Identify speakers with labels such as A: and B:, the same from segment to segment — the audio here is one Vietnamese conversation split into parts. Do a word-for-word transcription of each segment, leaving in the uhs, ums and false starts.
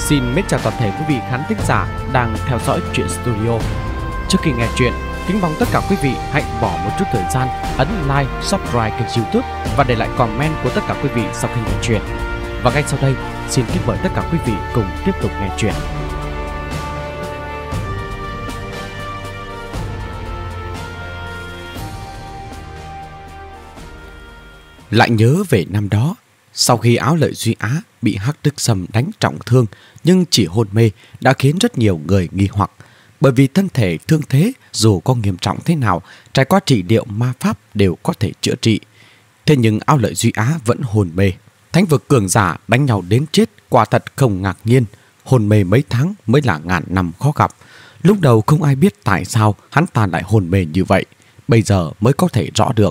A: Xin mến chào toàn thể quý vị khán thính giả đang theo dõi Truyện Studio. Trước khi nghe chuyện, kính mong tất cả quý vị hãy bỏ một chút thời gian ấn like, subscribe kênh YouTube và để lại comment của tất cả quý vị sau khi nghe chuyện. Và ngay sau đây, xin kính mời tất cả quý vị cùng tiếp tục nghe chuyện. Lại nhớ về năm đó, sau khi Áo Lợi Duy Á bị Hắc Đức Sâm đánh trọng thương nhưng chỉ hôn mê đã khiến rất nhiều người nghi hoặc. Bởi vì thân thể thương thế dù có nghiêm trọng thế nào, trải qua trị liệu ma pháp đều có thể chữa trị. Thế nhưng Áo Lợi Duy Á vẫn hôn mê. Thánh vực cường giả đánh nhau đến chết quả thật không ngạc nhiên. Hôn mê mấy tháng mới là ngàn năm khó gặp. Lúc đầu không ai biết tại sao hắn ta lại hôn mê như vậy. Bây giờ mới có thể rõ được.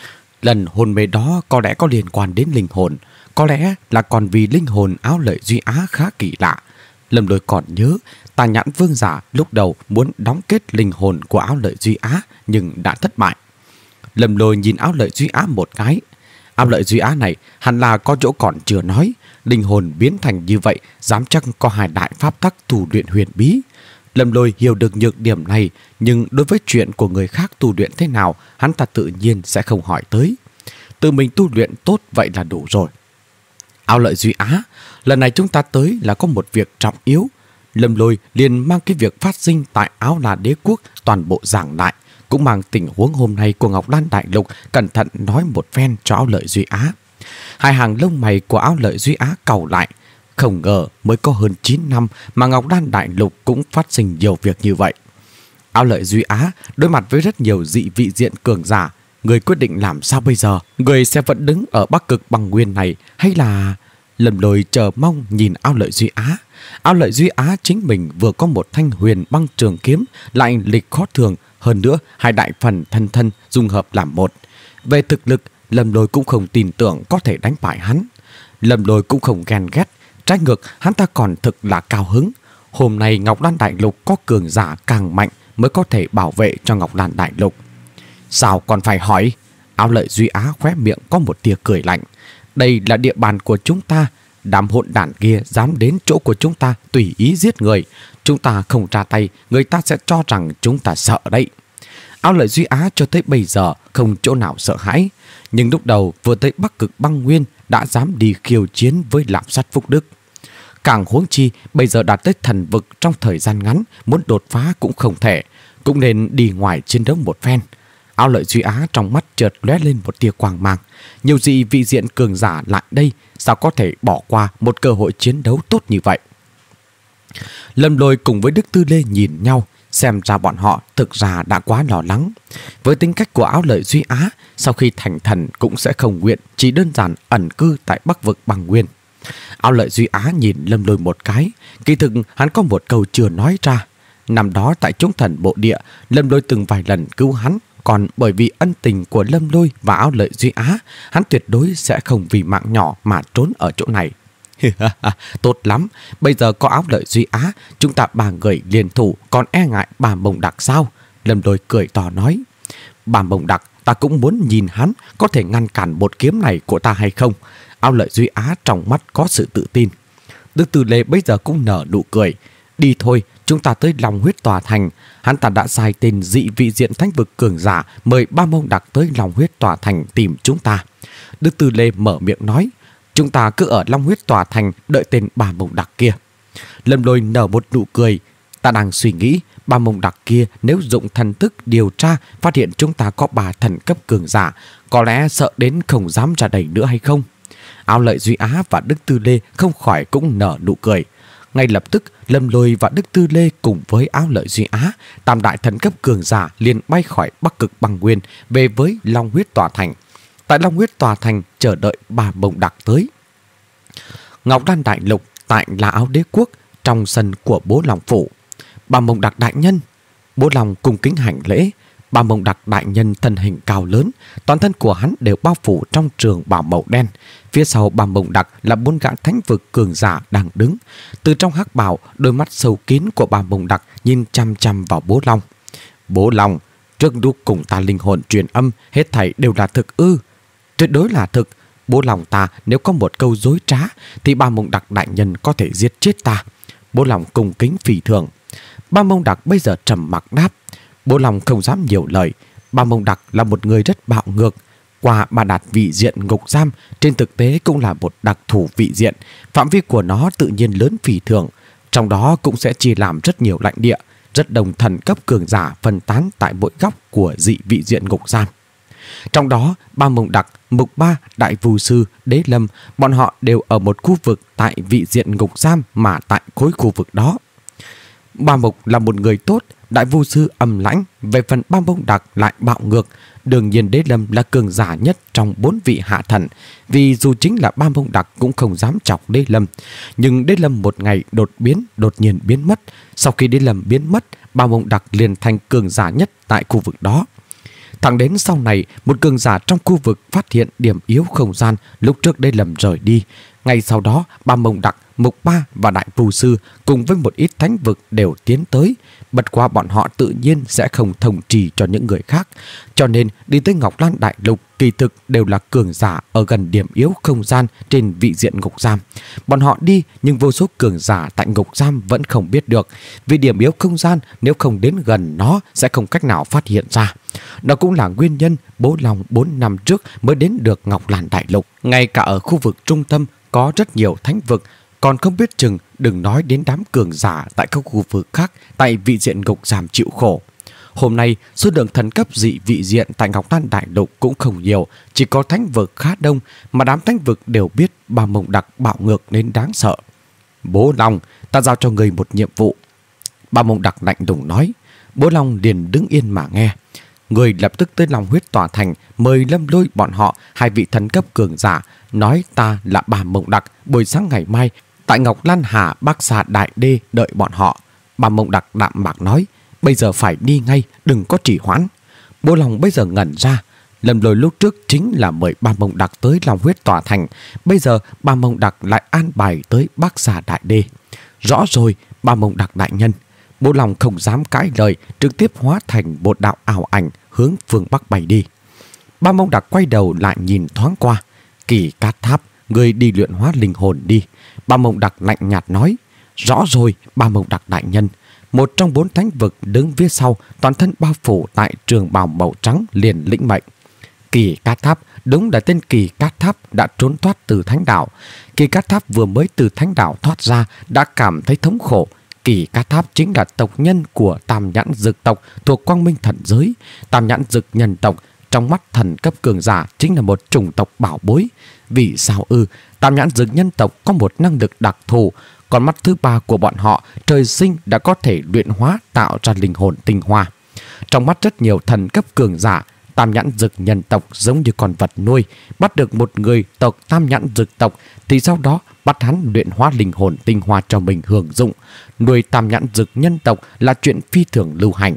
A: Lần hôn mê đó có lẽ có liên quan đến linh hồn. Có lẽ là còn vì linh hồn Áo Lợi Duy Á khá kỳ lạ. Lâm Lôi còn nhớ Tà Nhãn Vương giả lúc đầu muốn đóng kết linh hồn của Áo Lợi Duy Á nhưng đã thất bại. Lâm Lôi nhìn Áo Lợi Duy Á một cái. Áo Lợi Duy Á này hẳn là có chỗ còn chưa nói. Linh hồn biến thành như vậy dám chắc có hai đại pháp tắc tu luyện huyền bí. Lâm Lôi hiểu được nhược điểm này, nhưng đối với chuyện của người khác tu luyện thế nào, hắn ta tự nhiên sẽ không hỏi tới. Tự mình tu luyện tốt vậy là đủ rồi. Áo Lợi Duy Á, lần này chúng ta tới là có một việc trọng yếu. Lâm Lôi liền mang cái việc phát sinh tại Áo La Đế Quốc toàn bộ giảng lại, cũng mang tình huống hôm nay của Ngọc Đan Đại Lục cẩn thận nói một phen cho Áo Lợi Duy Á. Hai hàng lông mày của Áo Lợi Duy Á cau lại. Không ngờ mới có hơn chín năm mà Ngọc Đan Đại Lục cũng phát sinh nhiều việc như vậy. Áo Lợi Duy Á đối mặt với rất nhiều dị vị diện cường giả. Người quyết định làm sao bây giờ? Người sẽ vẫn đứng ở Bắc Cực Băng Nguyên này hay là... Lâm Lôi chờ mong nhìn Áo Lợi Duy Á. Áo Lợi Duy Á chính mình vừa có một thanh huyền băng trường kiếm, lại lịch khó thường, hơn nữa hai đại phần thân thân dung hợp làm một. Về thực lực, Lâm Lôi cũng không tin tưởng có thể đánh bại hắn. Lâm Lôi cũng không ghen ghét, trái ngược hắn ta còn thực là cao hứng. Hôm nay Ngọc Đan Đại Lục có cường giả càng mạnh mới có thể bảo vệ cho Ngọc Đan Đại Lục. Sao còn phải hỏi? Áo Lợi Duy Á khóe miệng có một tia cười lạnh. Đây là địa bàn của chúng ta. Đám hỗn đản kia dám đến chỗ của chúng ta tùy ý giết người. Chúng ta không ra tay, người ta sẽ cho rằng chúng ta sợ đấy. Áo Lợi Duy Á cho tới bây giờ không chỗ nào sợ hãi. Nhưng lúc đầu vừa tới Bắc Cực Băng Nguyên đã dám đi khiêu chiến với Lạm Sát Phúc Đức. Càng huống chi bây giờ đã tới thần vực trong thời gian ngắn, muốn đột phá cũng không thể, cũng nên đi ngoài chiến đấu một phen. Áo Lợi Duy Á trong mắt chợt lóe lên một tia quang mang. Nhiều gì vị diện cường giả lại đây, sao có thể bỏ qua một cơ hội chiến đấu tốt như vậy? Lâm Lôi cùng với Đức Tư Lê nhìn nhau, xem ra bọn họ thực ra đã quá lo lắng. Với tính cách của Áo Lợi Duy Á, sau khi thành thần cũng sẽ không nguyện chỉ đơn giản ẩn cư tại Bắc Vực Băng Nguyên. Áo Lợi Duy Á nhìn Lâm Lôi một cái, kỳ thực hắn có một câu chưa nói ra. Năm đó tại Chúng Thần Bộ Địa, Lâm Lôi từng vài lần cứu hắn, còn bởi vì ân tình của Lâm Lôi và Áo Lợi Duy Á, hắn tuyệt đối sẽ không vì mạng nhỏ mà trốn ở chỗ này. Tốt lắm, bây giờ có Áo Lợi Duy Á, chúng ta ba người liên thủ còn e ngại Bà Mông Đặc sao? Lâm Lôi cười to nói. Bà Mông Đặc, ta cũng muốn nhìn hắn có thể ngăn cản một kiếm này của ta hay không. Áo Lợi Duy Á trong mắt có sự tự tin. Đức Tư Lê bây giờ cũng nở nụ cười. Đi thôi, chúng ta tới Long Huyết Tòa Thành. Hắn ta đã sai tên dị vị diện thánh vực cường giả mời Ba Mông Đặc tới Long Huyết Tòa Thành tìm chúng ta. Đức Tư Lê mở miệng nói. Chúng ta cứ ở Long Huyết Tòa Thành đợi tên Ba Mông Đặc kia. Lâm Lôi nở một nụ cười. Ta đang suy nghĩ Ba Mông Đặc kia nếu dụng thần thức điều tra phát hiện chúng ta có ba thần cấp cường giả, có lẽ sợ đến không dám ra đầy nữa hay không? Áo Lợi Duy Á và Đức Tư Lê không khỏi cũng nở nụ cười. Ngay lập tức Lâm Lôi và Đức Tư Lê cùng với Áo Lợi Duy Á, tam đại thần cấp cường giả liền bay khỏi Bắc Cực Băng Nguyên về với Long Huyết Tòa Thành. Tại Long Huyết Tòa Thành chờ đợi Bà Mông Đặc tới. Ngọc Đan Đại Lục tại La Áo Đế Quốc trong sân của Bố Long Phủ. Bà Mông Đặc đại nhân. Bố Long cung kính hành lễ. Bà Mông Đặc đại nhân thân hình cao lớn, toàn thân của hắn đều bao phủ trong trường bào màu đen. Phía sau Bà Mông Đặc là bốn gã thánh vực cường giả đang đứng. Từ trong hắc bào, đôi mắt sâu kín của Bà Mông Đặc nhìn chăm chăm vào Bố Long. Bố Long, trước lúc cùng ta linh hồn truyền âm, hết thảy đều là thực ư? Tuyệt đối là thực. Bố lòng ta nếu có một câu dối trá thì Ba Mông Đặc đại nhân có thể giết chết ta. Bố lòng cung kính phỉ thường. Ba Mông Đặc bây giờ trầm mặc đáp. Bố lòng không dám nhiều lời. Ba Mông Đặc là một người rất bạo ngược. Qua Ba Đạt vị diện ngục giam, trên thực tế cũng là một đặc thù vị diện. Phạm vi của nó tự nhiên lớn phỉ thường. Trong đó cũng sẽ chia làm rất nhiều lãnh địa, rất đông thần cấp cường giả phân tán tại mỗi góc của dị vị diện ngục giam. Trong đó, Ba Mông Đặc, Mục Ba, Đại Vu Sư, Đế Lâm, bọn họ đều ở một khu vực tại vị diện ngục giam mà tại khối khu vực đó. Ba Mục là một người tốt, Đại Vu Sư âm lãnh, về phần Ba Mông Đặc lại bạo ngược. Đương nhiên Đế Lâm là cường giả nhất trong bốn vị hạ thần, vì dù chính là Ba Mông Đặc cũng không dám chọc Đế Lâm. Nhưng Đế Lâm một ngày đột biến, đột nhiên biến mất. Sau khi Đế Lâm biến mất, Ba Mông Đặc liền thành cường giả nhất tại khu vực đó. Thẳng đến sau này, một cường giả trong khu vực phát hiện điểm yếu không gian lúc trước Đế Lâm rời đi. Ngay sau đó, Ba Mông Đặc, Mục Ba và Đại Vu Sư cùng với một ít thánh vực đều tiến tới. Bất quá bọn họ tự nhiên sẽ không thông trì cho những người khác. Cho nên đi tới Ngọc Lan Đại Lục kỳ thực đều là cường giả ở gần điểm yếu không gian trên vị diện ngục giam. Bọn họ đi nhưng vô số cường giả tại ngục giam vẫn không biết được. Vì điểm yếu không gian nếu không đến gần nó sẽ không cách nào phát hiện ra. Đó cũng là nguyên nhân Bố Long bốn năm trước mới đến được Ngọc Lan Đại Lục. Ngay cả ở khu vực trung tâm có rất nhiều thánh vực, còn không biết chừng đừng nói đến đám cường giả tại các khu vực khác tại vị diện ngục giam chịu khổ. Hôm nay, số lượng thần cấp dị vị diện tại Ngọc Lan Đại Lục cũng không nhiều, chỉ có thánh vực khá đông, mà đám thánh vực đều biết Ba Mông Đặc bạo ngược đến đáng sợ. Bố Long, ta giao cho người một nhiệm vụ. Ba Mông Đặc lạnh lùng nói. Bố Long liền đứng yên mà nghe. Người lập tức tới Long Huyết Tòa Thành mời Lâm Lôi bọn họ, hai vị thần cấp cường giả, nói ta là Ba Mông Đặc, buổi sáng ngày mai tại Ngọc Lan Hà Bắc Xà Đại Đê đợi bọn họ. Ba Mông Đặc đạm mạc nói, bây giờ phải đi ngay, đừng có trì hoãn. Bố Long bây giờ ngẩn ra. Lâm Lôi lúc trước chính là mời Ba Mông Đặc tới Long Huyết Tòa Thành, bây giờ Ba Mông Đặc lại an bài tới Bắc Xà Đại Đê. Rõ rồi, Ba Mông Đặc đại nhân. Bố Long không dám cãi lời, trực tiếp hóa thành một đạo ảo ảnh hướng phương Bắc bay đi. Ba Mông Đặc quay đầu lại nhìn thoáng qua. Kỳ Cát Tháp, người đi luyện hóa linh hồn đi. Ba Mông Đặc lạnh nhạt nói. Rõ rồi, Ba Mông Đặc đại nhân. Một trong bốn thánh vực đứng phía sau, toàn thân bao phủ tại trường bào màu trắng liền lĩnh mệnh. Kỳ Cát Tháp, đúng là tên Kỳ Cát Tháp đã trốn thoát từ thánh đảo. Kỳ Cát Tháp vừa mới từ thánh đảo thoát ra đã cảm thấy thống khổ. Kỳ Cát Tháp chính là tộc nhân của Tam Nhãn Dực tộc thuộc Quang Minh Thần giới. Tam Nhãn Dực nhân tộc trong mắt thần cấp cường giả chính là một chủng tộc bảo bối. Vì sao ư? Tam Nhãn Dực nhân tộc có một năng lực đặc thù. Còn mắt thứ ba của bọn họ trời sinh đã có thể luyện hóa tạo ra linh hồn tinh hoa. Trong mắt rất nhiều thần cấp cường giả, Tam Nhãn Dực nhân tộc giống như con vật nuôi. Bắt được một người tộc Tam Nhãn Dực tộc thì sau đó bắt hắn luyện hóa linh hồn tinh hoa cho mình hưởng dụng. Nuôi Tam Nhãn Dực nhân tộc là chuyện phi thường lưu hành.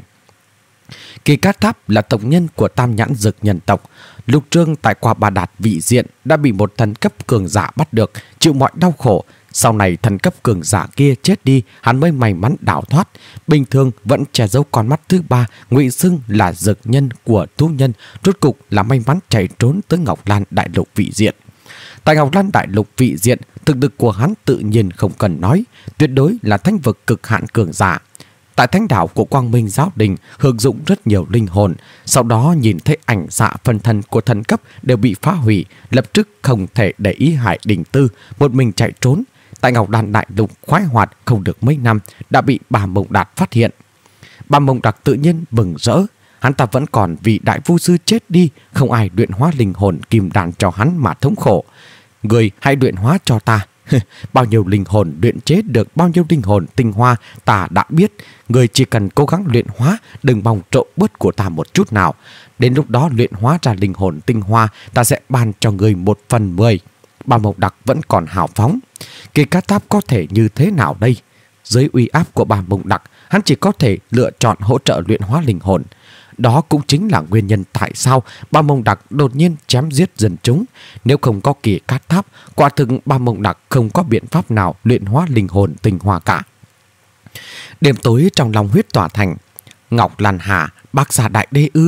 A: Kỳ Cát Tháp là tộc nhân của Tam Nhãn Dực nhân tộc. Lục Trương tại Qua Ba Đạt vị diện đã bị một thần cấp cường giả bắt được, chịu mọi đau khổ. Sau này thần cấp cường giả kia chết đi, hắn mới may mắn đào thoát. Bình thường vẫn che giấu con mắt thứ ba, ngụy xưng là dực nhân của thú nhân, rốt cục là may mắn chạy trốn tới Ngọc Lan Đại Lục vị diện. Tại Ngọc Lan Đại Lục vị diện, thực lực của hắn tự nhiên không cần nói, tuyệt đối là thánh vực cực hạn cường giả. Tại thánh đảo của Quang Minh Giáo Đình hưởng dụng rất nhiều linh hồn, sau đó nhìn thấy ảnh xạ phân thân của thần cấp đều bị phá hủy, lập tức không thể để ý hại Đình Tư, một mình chạy trốn. Tại Ngọc Lan Đại Lục khoái hoạt không được mấy năm đã bị Ba Mông Đạt phát hiện. Ba Mông Đạt tự nhiên mừng rỡ, hắn ta vẫn còn vì Đại Vu Sư chết đi, không ai luyện hóa linh hồn kim đan cho hắn mà thống khổ. Người hãy luyện hóa cho ta. Bao nhiêu linh hồn luyện chế được bao nhiêu linh hồn tinh hoa ta đã biết. Người chỉ cần cố gắng luyện hóa, đừng mong trộm bớt của ta một chút nào. Đến lúc đó luyện hóa ra linh hồn tinh hoa, ta sẽ ban cho người một phần mười. Ba Mông Đặc vẫn còn hào phóng. Kỳ Cát Tháp có thể như thế nào đây? Dưới uy áp của Ba Mông Đặc, hắn chỉ có thể lựa chọn hỗ trợ luyện hóa linh hồn. Đó cũng chính là nguyên nhân tại sao Ba Mông Đặc đột nhiên chém giết dân chúng. Nếu không có Kỳ Cát Tháp, quả thực Ba Mông Đặc không có biện pháp nào luyện hóa linh hồn tinh hoa cả. Đêm tối trong Long Huyết Tòa Thành, Ngọc Lan Hà, Bắc Xà Đại Đê ư?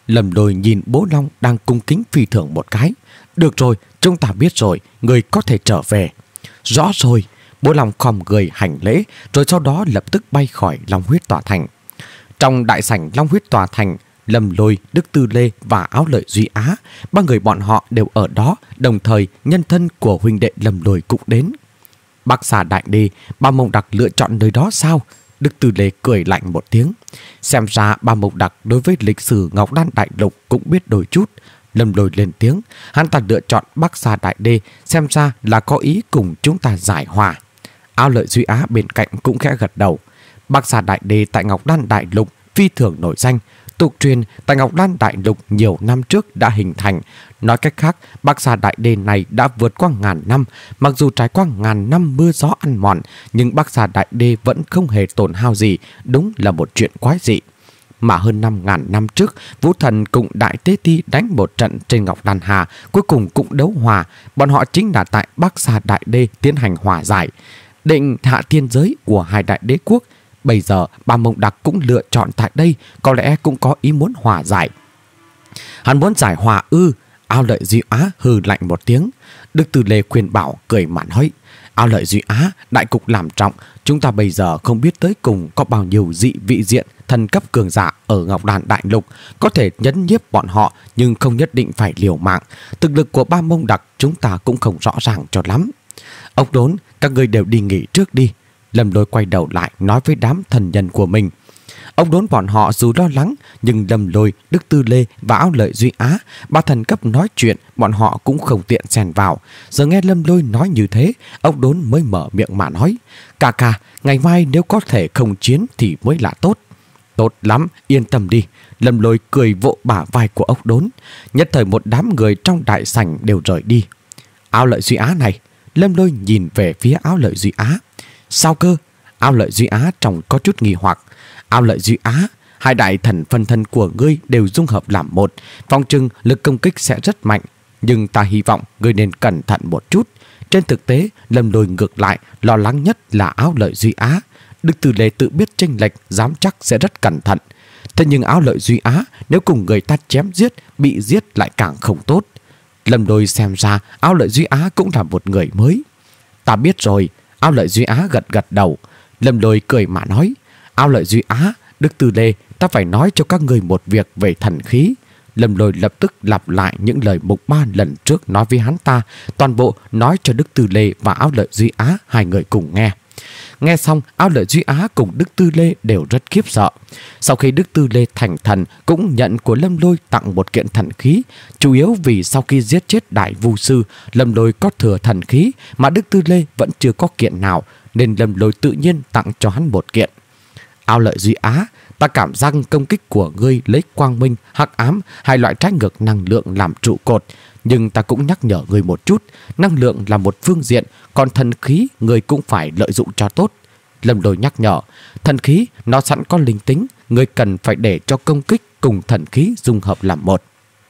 A: Lâm Lôi nhìn Bố Long đang cung kính phi thưởng một cái. Được rồi, chúng ta biết rồi, người có thể trở về. Rõ rồi. Bố Long khom người hành lễ, rồi sau đó lập tức bay khỏi Long Huyết Tòa Thành. Trong đại sảnh Long Huyết Tòa Thành, Lâm Lôi, Đức Tư Lê và Áo Lợi Duy Á, ba người bọn họ đều ở đó, đồng thời nhân thân của huynh đệ Lâm Lôi cũng đến. Bắc Xà Đại Đế, Ba Mông Đặc lựa chọn nơi đó sao? Đức Tư Lê cười lạnh một tiếng. Xem ra Ba Mông Đặc đối với lịch sử Ngọc Đan Đại Lục cũng biết đôi chút. Lâm Lôi lên tiếng, hắn ta lựa chọn Bắc Xà Đại Đế, xem ra là có ý cùng chúng ta giải hòa. Áo Lợi Duy Á bên cạnh cũng khẽ gật đầu. Bắc Xà Đại Đế tại Ngọc Đan Đại Lục phi thường nổi danh. Tục truyền tại Ngọc Đan Đại Lục nhiều năm trước đã hình thành. Nói cách khác, Bắc Xà Đại Đế này đã vượt qua ngàn năm. Mặc dù trải qua ngàn năm mưa gió ăn mòn, nhưng Bắc Xà Đại Đế vẫn không hề tổn hao gì. Đúng là một chuyện quái dị. Mà hơn năm ngàn năm trước, Vũ Thần cùng Đại Tế Ti đánh một trận trên Ngọc Đan Hà, cuối cùng cũng đấu hòa. Bọn họ chính là tại Bắc Xà Đại Đế tiến hành hòa giải, định hạ thiên giới của hai đại đế quốc. Bây giờ Ba Mông Đặc cũng lựa chọn tại đây, có lẽ cũng có ý muốn hòa giải. Hắn muốn giải hòa ư? Áo Lợi Duy Á hừ lạnh một tiếng. Đức Tư Lê khuyên bảo cười mà nói, Áo Lợi Duy Á, đại cục làm trọng, chúng ta bây giờ không biết tới cùng có bao nhiêu dị vị diện thần cấp cường giả ở Ngọc Đan Đại Lục, có thể nhấn nhiếp bọn họ nhưng không nhất định phải liều mạng. Thực lực của Ba Mông Đặc chúng ta cũng không rõ ràng cho lắm. Ốc Đốn, các ngươi đều đi nghỉ trước đi. Lâm Lôi quay đầu lại nói với đám thần nhân của mình. Ốc Đốn bọn họ dù lo lắng, nhưng Lâm Lôi, Đức Tư Lê và Áo Lợi Duy Á, ba thần cấp nói chuyện, bọn họ cũng không tiện xen vào. Giờ nghe Lâm Lôi nói như thế, Ốc Đốn mới mở miệng mà nói, Ca ca, ngày mai nếu có thể không chiến thì mới là tốt. Tốt lắm, yên tâm đi. Lâm Lôi cười vỗ bả vai của Ốc Đốn. Nhất thời một đám người trong đại sảnh đều rời đi. Áo Lợi Duy Á này. Lâm Lôi nhìn về phía Áo Lợi Duy Á. Sao cơ? Áo Lợi Duy Á trông có chút nghi hoặc. Áo Lợi Duy Á, hai đại thần phân thân của ngươi đều dung hợp làm một, phòng trừng lực công kích sẽ rất mạnh, nhưng ta hy vọng ngươi nên cẩn thận một chút. Trên thực tế, Lâm Lôi ngược lại lo lắng nhất là Áo Lợi Duy Á. Đức Tư Lê tự biết chênh lệch, dám chắc sẽ rất cẩn thận. Thế nhưng Áo Lợi Duy Á nếu cùng người ta chém giết, bị giết lại càng không tốt. Lâm Lôi xem ra Áo Lợi Duy Á cũng là một người mới. Ta biết rồi. Áo Lợi Duy Á gật gật đầu. Lâm Lôi cười mà nói, Áo Lợi Duy Á, Đức Tư Lê, ta phải nói cho các người một việc về thần khí. Lâm Lôi lập tức lặp lại những lời Mục Ba lần trước nói với hắn ta, toàn bộ nói cho Đức Tư Lê và Áo Lợi Duy Á hai người cùng nghe. Nghe xong, Áo Lợi Duy Á cùng Đức Tư Lê đều rất khiếp sợ. Sau khi Đức Tư Lê thành thần cũng nhận của Lâm Lôi tặng một kiện thần khí, chủ yếu vì sau khi giết chết Đại Vu Sư, Lâm Lôi có thừa thần khí mà Đức Tư Lê vẫn chưa có kiện nào, nên Lâm Lôi tự nhiên tặng cho hắn một kiện. Áo Lợi Duy Á, ta cảm giác công kích của ngươi lấy quang minh, hắc ám, hai loại trái ngược năng lượng làm trụ cột. Nhưng ta cũng nhắc nhở ngươi một chút, năng lượng là một phương diện, còn thần khí ngươi cũng phải lợi dụng cho tốt. Lâm Lôi nhắc nhở, thần khí nó sẵn có linh tính, ngươi cần phải để cho công kích cùng thần khí dung hợp làm một.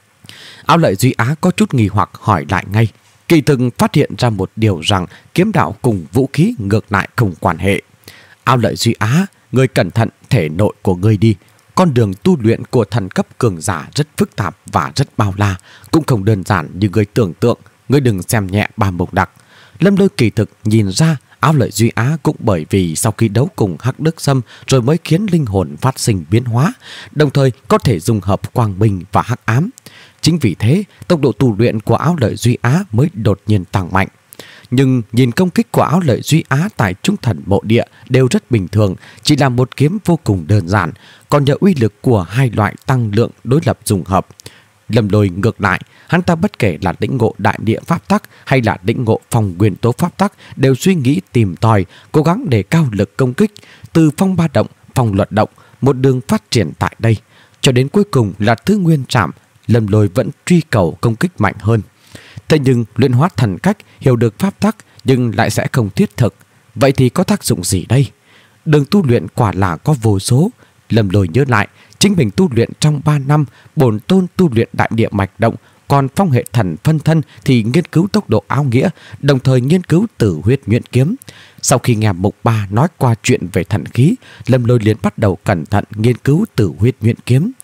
A: Áo Lợi Duy Á có chút nghi hoặc hỏi lại ngay. Kỳ thực phát hiện ra một điều rằng kiếm đạo cùng vũ khí ngược lại không quan hệ. Áo Lợi Duy Á, ngươi cẩn thận thể nội của ngươi đi. Con đường tu luyện của thần cấp cường giả rất phức tạp và rất bao la, cũng không đơn giản như ngươi tưởng tượng. Ngươi đừng xem nhẹ Ba Mông Đặc. Lâm Lôi kỳ thực nhìn ra Áo Lợi Duy Á cũng bởi vì sau khi đấu cùng Hắc Đức Sâm rồi mới khiến linh hồn phát sinh biến hóa, đồng thời có thể dung hợp quang minh và hắc ám. Chính vì thế, tốc độ tu luyện của Áo Lợi Duy Á mới đột nhiên tăng mạnh. Nhưng nhìn công kích của Áo Lợi Duy Á tại Trung Thần Mộ Địa đều rất bình thường, chỉ là một kiếm vô cùng đơn giản, còn nhờ uy lực của hai loại tăng lượng đối lập dung hợp. Lâm Lôi ngược lại, hắn ta bất kể là lĩnh ngộ đại địa pháp tắc hay là lĩnh ngộ phong nguyên tố pháp tắc đều suy nghĩ tìm tòi, cố gắng đề cao lực công kích, từ phong ba động, phong luật động, một đường phát triển tại đây, cho đến cuối cùng là thứ nguyên trảm. Lâm Lôi vẫn truy cầu công kích mạnh hơn. Thế nhưng luyện hóa thần cách, hiểu được pháp tắc nhưng lại sẽ không thiết thực. Vậy thì có tác dụng gì đây? Đường tu luyện quả là có vô số. Lâm Lôi nhớ lại, chính mình tu luyện trong ba năm, bổn tôn tu luyện đại địa mạch động, còn phong hệ thần phân thân thì nghiên cứu tốc độ áo nghĩa, đồng thời nghiên cứu tử huyết nhuyễn kiếm. Sau khi nghe Mục Ba nói qua chuyện về thần khí, Lâm Lôi liền bắt đầu cẩn thận nghiên cứu tử huyết nhuyễn kiếm.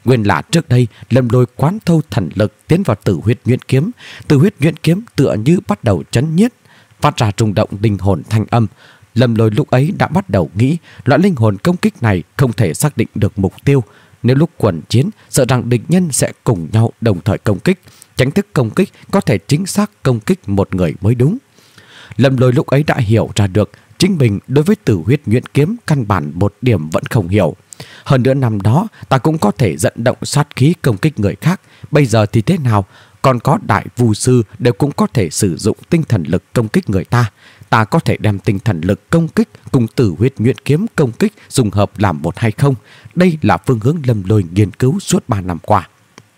A: Nguyên là trước đây Lâm Lôi quán thâu thần lực tiến vào Tử Huyết Nhuyễn Kiếm. Tử Huyết Nhuyễn Kiếm tựa như bắt đầu chấn nhiết, phát ra rung động linh hồn thanh âm. Lâm Lôi lúc ấy đã bắt đầu nghĩ loại linh hồn công kích này không thể xác định được mục tiêu. Nếu lúc quần chiến, sợ rằng địch nhân sẽ cùng nhau đồng thời công kích. Tránh thức công kích có thể chính xác công kích một người mới đúng. Lâm Lôi lúc ấy đã hiểu ra được chính mình đối với Tử Huyết Nhuyễn Kiếm căn bản một điểm vẫn không hiểu. Hơn nữa năm đó ta cũng có thể dẫn động sát khí công kích người khác. Bây giờ thì thế nào? Còn có đại vu sư đều cũng có thể sử dụng tinh thần lực công kích người ta. Ta có thể đem tinh thần lực công kích cùng Tử Huyết Nhuyễn Kiếm công kích dùng hợp làm một hay không? Đây là phương hướng Lâm Lôi nghiên cứu suốt ba năm qua.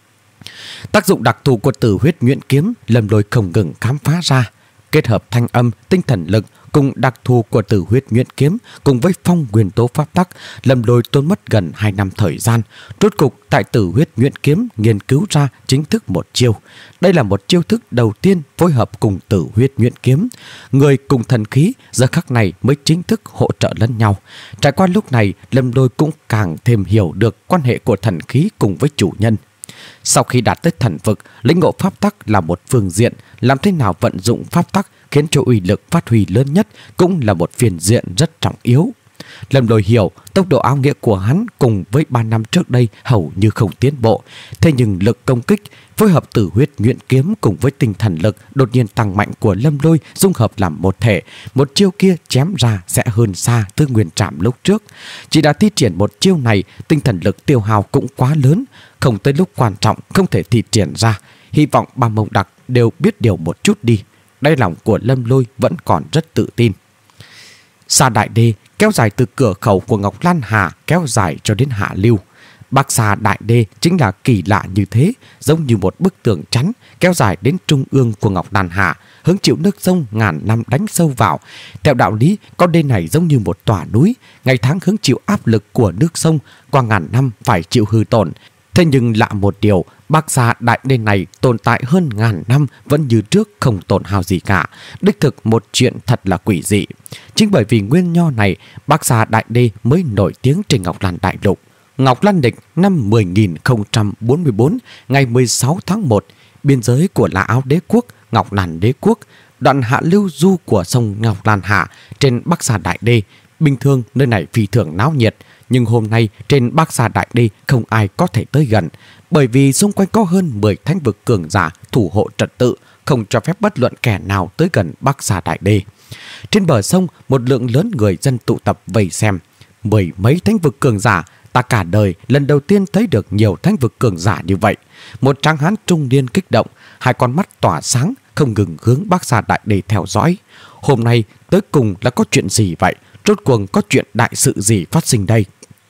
A: Tác dụng đặc thù của Tử Huyết Nhuyễn Kiếm Lâm Lôi không ngừng khám phá ra. Kết hợp thanh âm, tinh thần lực cùng đặc thù của Tử Huyết Nhuyễn Kiếm cùng với phong nguyên tố pháp tắc, Lâm Lôi tốn mất gần hai năm thời gian. Rốt cục tại Tử Huyết Nhuyễn Kiếm nghiên cứu ra chính thức một chiêu. Đây là một chiêu thức đầu tiên phối hợp cùng Tử Huyết Nhuyễn Kiếm. Người cùng thần khí giờ khắc này mới chính thức hỗ trợ lẫn nhau. Trải qua lúc này, Lâm Lôi cũng càng thêm hiểu được quan hệ của thần khí cùng với chủ nhân. Sau khi đạt tới thần vực, lĩnh ngộ pháp tắc là một phương diện, làm thế nào vận dụng pháp tắc khiến cho uy lực phát huy lớn nhất cũng là một phiên diện rất trọng yếu. Lâm Lôi hiểu tốc độ áo nghĩa của hắn cùng với ba năm trước đây hầu như không tiến bộ. Thế nhưng lực công kích phối hợp Tử Huyết Nhuyễn Kiếm cùng với tinh thần lực đột nhiên tăng mạnh của Lâm Lôi dung hợp làm một thể. Một chiêu kia chém ra sẽ hơn xa Tư Nguyên Trảm lúc trước. Chỉ đã thi triển một chiêu này, tinh thần lực tiêu hao cũng quá lớn, không tới lúc quan trọng không thể thi triển ra. Hy vọng Ba Mông Đặc đều biết điều một chút đi. Đáy lòng của Lâm Lôi vẫn còn rất tự tin. Sa Đại Đê kéo dài từ cửa khẩu của Ngọc Lan Hà kéo dài cho đến Hạ Lưu. Bắc Sa Đại Đê chính là kỳ lạ như thế, giống như một bức tường chắn kéo dài đến trung ương của Ngọc Lan Hà, hứng chịu nước sông ngàn năm đánh sâu vào. Theo đạo lý, con đê này giống như một tòa núi, ngày tháng hứng chịu áp lực của nước sông, qua ngàn năm phải chịu hư tổn. Thế nhưng lạ một điều, Bắc Sa Đại Đê này tồn tại hơn ngàn năm vẫn như trước không tổn hao gì cả. Đích thực một chuyện thật là quỷ dị. Chính bởi vì nguyên nho này, Bắc Sa Đại Đê mới nổi tiếng trên Ngọc Lan Đại Lục. Ngọc Lan Địch năm mười nghìn không trăm bốn mươi bốn, ngày mười sáu tháng một, biên giới của La Áo Đế Quốc, Ngọc Lan Đế Quốc, đoạn hạ lưu du của sông Ngọc Lan Hạ trên Bắc Sa Đại Đê. Bình thường nơi này phi thường náo nhiệt, nhưng hôm nay trên Bắc Sa Đại Đê không ai có thể tới gần, bởi vì xung quanh có hơn mười thánh vực cường giả thủ hộ trật tự, không cho phép bất luận kẻ nào tới gần Bắc Sa Đại Đê. Trên bờ sông, một lượng lớn người dân tụ tập vây xem. Mười mấy thánh vực cường giả, ta cả đời lần đầu tiên thấy được nhiều thánh vực cường giả như vậy. Một tráng hán trung niên kích động, hai con mắt tỏa sáng, không ngừng hướng Bắc Sa Đại Đê theo dõi. Hôm nay tới cùng là có chuyện gì vậy? Rốt cuộc có chuyện đại sự gì phát sinh đây?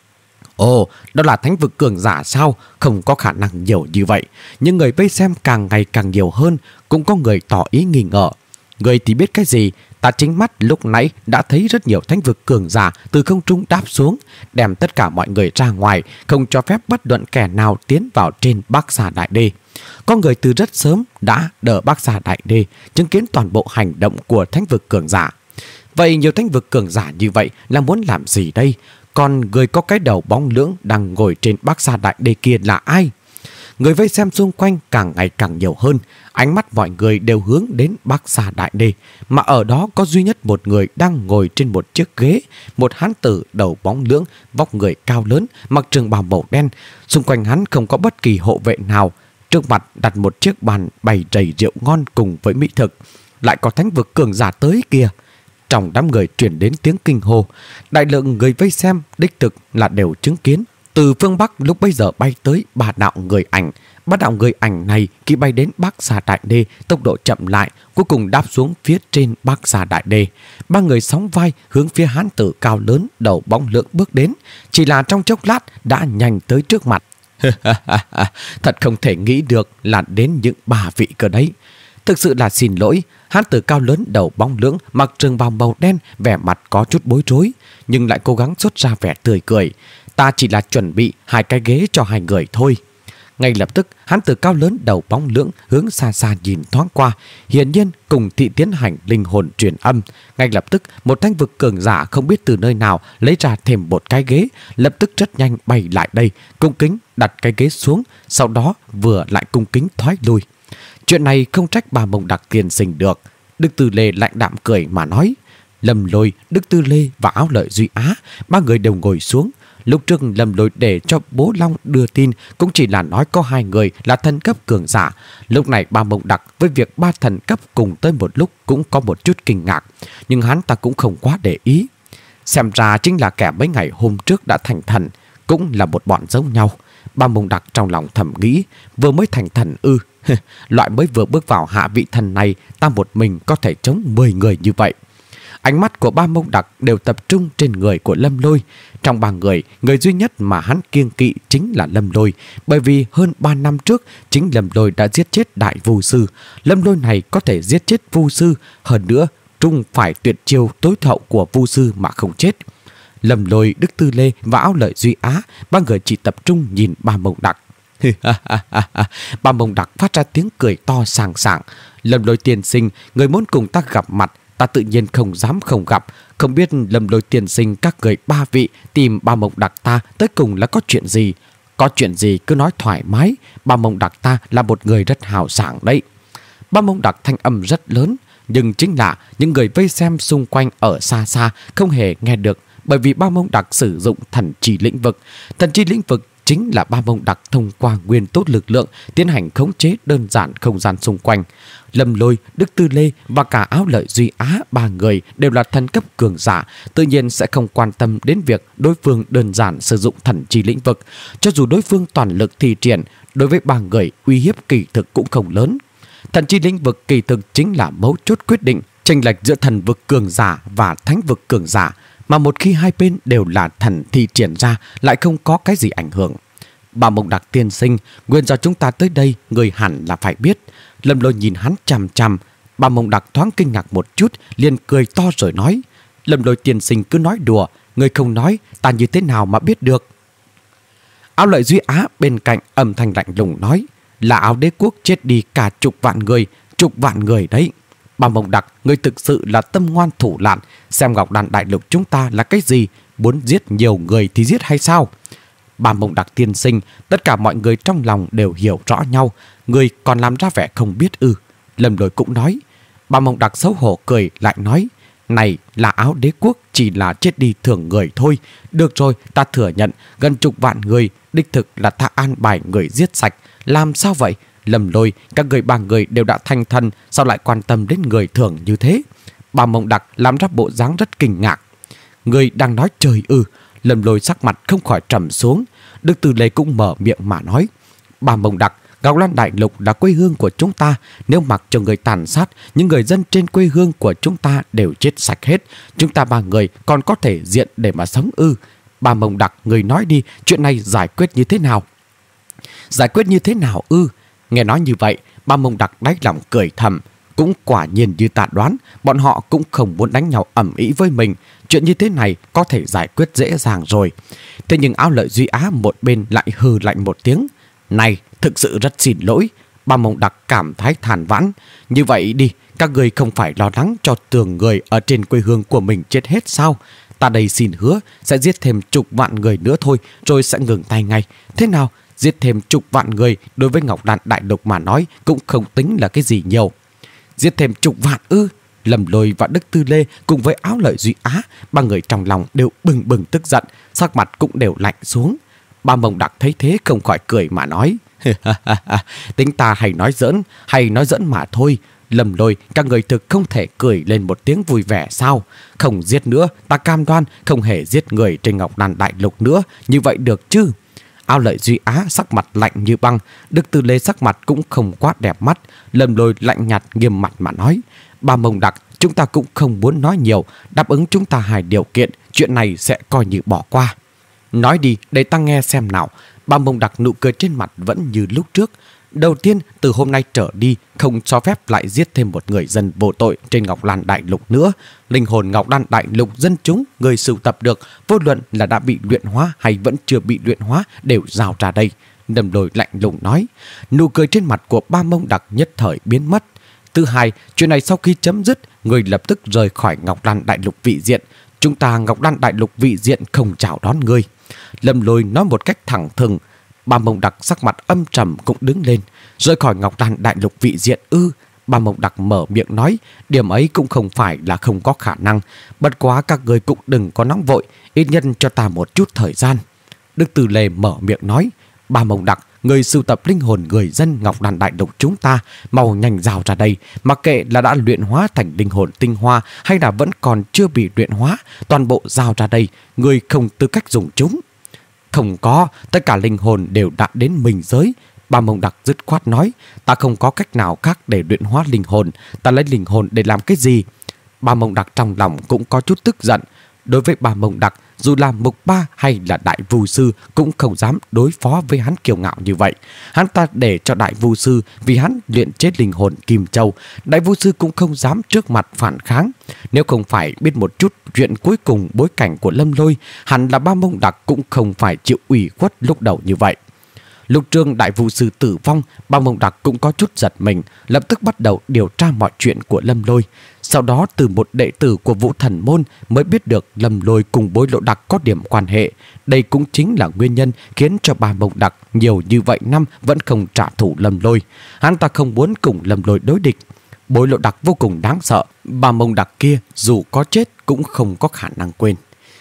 A: Ồ, đó là thánh vực cường giả sao? Không có khả năng nhiều như vậy. Nhưng người vây xem càng ngày càng nhiều hơn, cũng có người tỏ ý nghi ngờ. Người thì biết cái gì? Ta chính mắt lúc nãy đã thấy rất nhiều thánh vực cường giả từ không trung đáp xuống, đem tất cả mọi người ra ngoài, không cho phép bất luận kẻ nào tiến vào trên Bắc Sa Đại Đê. Có người từ rất sớm đã đỡ Bắc Sa Đại Đê, chứng kiến toàn bộ hành động của thánh vực cường giả. Vậy nhiều thánh vực cường giả như vậy là muốn làm gì đây? Còn người có cái đầu bóng lưỡng đang ngồi trên Bắc Sa Đại Đê kia là ai? Người vây xem xung quanh càng ngày càng nhiều hơn. Ánh mắt mọi người đều hướng đến Bắc Sa Đại Đê, mà ở đó có duy nhất một người đang ngồi trên một chiếc ghế. Một hán tử đầu bóng lưỡng, vóc người cao lớn, mặc trường bào màu đen. Xung quanh hắn không có bất kỳ hộ vệ nào. Trước mặt đặt một chiếc bàn bày đầy rượu ngon cùng với mỹ thực. Lại có thánh vực cường giả tới kìa. Trong đám người truyền đến tiếng kinh hô. Đại lượng người vây xem đích thực là đều chứng kiến. Từ phương Bắc lúc bấy giờ bay tới ba đạo người ảnh. Ba đạo người ảnh này khi bay đến Bắc Sa Đại Đê, tốc độ chậm lại, cuối cùng đáp xuống phía trên Bắc Sa Đại Đê. Ba người sóng vai hướng phía hán tử cao lớn đầu bóng lưỡng bước đến. Chỉ là trong chốc lát đã nhanh tới trước mặt. Thật không thể nghĩ được là đến những bà vị cơ đấy. Thực sự là xin lỗi. Hán tử cao lớn đầu bóng lưỡng mặc trường bào màu đen, vẻ mặt có chút bối rối, nhưng lại cố gắng xuất ra vẻ tươi cười. Ta chỉ là chuẩn bị hai cái ghế cho hai người thôi. Ngay lập tức, hắn từ cao lớn đầu bóng lưỡng hướng xa xa nhìn thoáng qua, hiển nhiên cùng thị tiến hành linh hồn truyền âm. Ngay lập tức, một thanh vực cường giả không biết từ nơi nào lấy ra thêm một cái ghế, lập tức rất nhanh bay lại đây, cung kính đặt cái ghế xuống, sau đó vừa lại cung kính thoái lui. Chuyện này không trách bà Mông Đặc tiên sinh được. Đức Tư Lê lạnh đạm cười mà nói. Lâm Lôi, Đức Tư Lê và Áo Lợi Duy Á, ba người đều ngồi xuống. Lúc trước Lâm Lôi để cho bố Long đưa tin cũng chỉ là nói có hai người là thần cấp cường giả. Lúc này bà Mông Đặc với việc ba thần cấp cùng tới một lúc cũng có một chút kinh ngạc, nhưng hắn ta cũng không quá để ý. Xem ra chính là kẻ mấy ngày hôm trước đã thành thần, cũng là một bọn giống nhau. Bà Mông Đặc trong lòng thầm nghĩ, vừa mới thành thần ư, loại mới vừa bước vào hạ vị thần này, ta một mình có thể chống mười người như vậy. Ánh mắt của ba Mông Đặc đều tập trung trên người của Lâm Lôi. Trong ba người, người duy nhất mà hắn kiêng kỵ chính là Lâm Lôi, bởi vì hơn ba năm trước, chính Lâm Lôi đã giết chết đại vu sư. Lâm Lôi này có thể giết chết vu sư, hơn nữa, trung phải tuyệt chiêu tối hậu của vu sư mà không chết. Lâm Lôi, Đức Tư Lê và Áo Lợi Duy Á, ba người chỉ tập trung nhìn ba Mông Đặc. Ba Mông Đặc phát ra tiếng cười to sảng sảng. Lâm Lôi tiên sinh, người muốn cùng ta gặp mặt, ta tự nhiên không dám không gặp. Không biết Lâm Lôi tiên sinh các người ba vị tìm ba Mông Đặc ta tới cùng là có chuyện gì? Có chuyện gì cứ nói thoải mái. Ba Mông Đặc ta là một người rất hào sảng đấy. Ba Mông Đặc thanh âm rất lớn, nhưng chính là những người vây xem xung quanh ở xa xa không hề nghe được, bởi vì ba Mông Đặc sử dụng thần chi lĩnh vực. Thần chi lĩnh vực chính là ba Mông Đặc thông qua nguyên tố lực lượng tiến hành khống chế đơn giản không gian xung quanh. Lâm Lôi, Đức Tư Lê và cả Áo Lợi Duy Á, ba người đều là thần cấp cường giả, tự nhiên sẽ không quan tâm đến việc đối phương đơn giản sử dụng thần chi lĩnh vực. Cho dù đối phương toàn lực thi triển, đối với ba người uy hiếp kỳ thực cũng không lớn. Thần chi lĩnh vực kỳ thực chính là mấu chốt quyết định chênh lệch giữa thần vực cường giả và thánh vực cường giả, mà một khi hai bên đều là thần thi triển ra lại không có cái gì ảnh hưởng. Bà Mông Đặc tiên sinh, nguyên do chúng ta tới đây người hẳn là phải biết. Lâm Lôi nhìn hắn chằm chằm. Bà Mông Đặc thoáng kinh ngạc một chút, liền cười to rồi nói. Lâm Lôi tiên sinh cứ nói đùa, người không nói ta như thế nào mà biết được. Áo Lợi Duy Á bên cạnh âm thanh lạnh lùng nói. Là Áo Đế Quốc chết đi cả chục vạn người, chục vạn người đấy. Bà Mông Đặc, người thực sự là tâm ngoan thủ lạn. Xem Ngọc Đàn Đại Lục chúng ta là cái gì? Muốn giết nhiều người thì giết hay sao? Bà Mông Đặc tiên sinh, tất cả mọi người trong lòng đều hiểu rõ nhau. Người còn làm ra vẻ không biết ư? Lâm Lôi cũng nói. Bà Mông Đặc xấu hổ cười lại nói. Này là Áo Đế Quốc chỉ là chết đi thường người thôi. Được rồi, ta thừa nhận gần chục vạn người, đích thực là ta an bài người giết sạch. Làm sao vậy? Lâm Lôi, các người ba người đều đã thành thần, sao lại quan tâm đến người thường như thế? Bà Mông Đặc làm ra bộ dáng rất kinh ngạc. Người đang nói trời ư? Lâm Lôi sắc mặt không khỏi trầm xuống. Đức Tư Lê cũng mở miệng mà nói. Bà Mông Đặc, Ngọc Lan Đại Lục là quê hương của chúng ta. Nếu mặc cho người tàn sát, những người dân trên quê hương của chúng ta đều chết sạch hết. Chúng ta ba người còn có thể diện để mà sống ư? Bà Mông Đặc, người nói đi, chuyện này giải quyết như thế nào? Giải quyết như thế nào ư? Nghe nói như vậy, bà Mông Đặc đáy lòng cười thầm. Cũng quả nhiên như ta đoán, bọn họ cũng không muốn đánh nhau ầm ĩ với mình. Chuyện như thế này có thể giải quyết dễ dàng rồi. Thế nhưng Áo Lợi Duy Á một bên lại hừ lạnh một tiếng. Này, thực sự rất xin lỗi. Bà Mông Đặc cảm thấy than vãn. Như vậy đi, các người không phải lo lắng cho tường người ở trên quê hương của mình chết hết sao? Ta đây xin hứa sẽ giết thêm chục vạn người nữa thôi, rồi sẽ ngừng tay ngay. Thế nào? Giết thêm chục vạn người đối với Ngọc Đàn Đại Lục mà nói cũng không tính là cái gì nhiều. Giết thêm chục vạn ư? Lâm Lôi và Đức Tư Lê cùng với Áo Lợi Duy Á, ba người trong lòng đều bừng bừng tức giận, sắc mặt cũng đều lạnh xuống. Bà Mông Đặc thấy thế không khỏi cười mà nói. Tính ta hay nói giỡn, hay nói giỡn mà thôi. Lâm Lôi, các người thực không thể cười lên một tiếng vui vẻ sao? Không giết nữa, ta cam đoan không hề giết người trên Ngọc Đàn Đại Lục nữa. Như vậy được chứ? Áo Lợi Duy Á sắc mặt lạnh như băng. Đức Tư Lê sắc mặt cũng không quá đẹp mắt. Lâm Lôi lạnh nhạt nghiêm mặt mà nói. Bà Mông Đặc, chúng ta cũng không muốn nói nhiều. Đáp ứng chúng ta hai điều kiện, chuyện này sẽ coi như bỏ qua. Nói đi, để ta nghe xem nào. Bà Mông Đặc nụ cười trên mặt vẫn như lúc trước. Đầu tiên, từ hôm nay trở đi, không cho phép lại giết thêm một người dân vô tội trên Ngọc Lan Đại Lục nữa. Linh hồn Ngọc Lan Đại Lục dân chúng, người sưu tập được, vô luận là đã bị luyện hóa hay vẫn chưa bị luyện hóa, đều giao ra đây. Lâm Lôi lạnh lùng nói. Nụ cười trên mặt của Ba Mông Đặc nhất thời biến mất. Thứ hai, chuyện này sau khi chấm dứt, người lập tức rời khỏi Ngọc Lan Đại Lục vị diện. Chúng ta Ngọc Lan Đại Lục vị diện không chào đón ngươi. Lâm Lôi nói một cách thẳng thừng. Ba Mông Đặc sắc mặt âm trầm cũng đứng lên. Rời khỏi Ngọc Lan Đại Lục vị diện ư? Ba Mông Đặc mở miệng nói. Điểm ấy cũng không phải là không có khả năng. Bất quá các người cũng đừng có nóng vội, ít nhất cho ta một chút thời gian. Đức Từ Lê mở miệng nói. Ba Mông Đặc, người sưu tập linh hồn người dân Ngọc Lan Đại Lục chúng ta, mau nhanh rào ra đây. Mặc kệ là đã luyện hóa thành linh hồn tinh hoa hay là vẫn còn chưa bị luyện hóa, toàn bộ rào ra đây. Người không tư cách dùng chúng. Không có, tất cả linh hồn đều đã đến mình giới. Ba Mông Đặc dứt khoát nói. Ta không có cách nào khác để luyện hóa linh hồn. Ta lấy linh hồn để làm cái gì? Ba Mông Đặc trong lòng cũng có chút tức giận. Đối với Ba Mông Đặc, dù là Mục Ba hay là Đại Vu Sư cũng không dám đối phó với hắn kiêu ngạo như vậy. Hắn ta để cho Đại Vu Sư vì hắn luyện chết linh hồn Kim Châu. Đại Vu Sư cũng không dám trước mặt phản kháng. Nếu không phải biết một chút chuyện cuối cùng bối cảnh của Lâm Lôi, hẳn là Ba Mông Đặc cũng không phải chịu ủy khuất lúc đầu như vậy. Lục Trương Đại Vu Sư tử vong, Ba Mông Đặc cũng có chút giật mình, lập tức bắt đầu điều tra mọi chuyện của Lâm Lôi. Sau đó từ một đệ tử của Vũ Thần Môn mới biết được Lâm Lôi cùng Bối Lộ Đặc có điểm quan hệ. Đây cũng chính là nguyên nhân khiến cho Ba Mông Đặc nhiều như vậy năm vẫn không trả thù Lâm Lôi. Hắn ta không muốn cùng Lâm Lôi đối địch. Bối Lộ Đặc vô cùng đáng sợ, Ba Mông Đặc kia dù có chết cũng không có khả năng quên.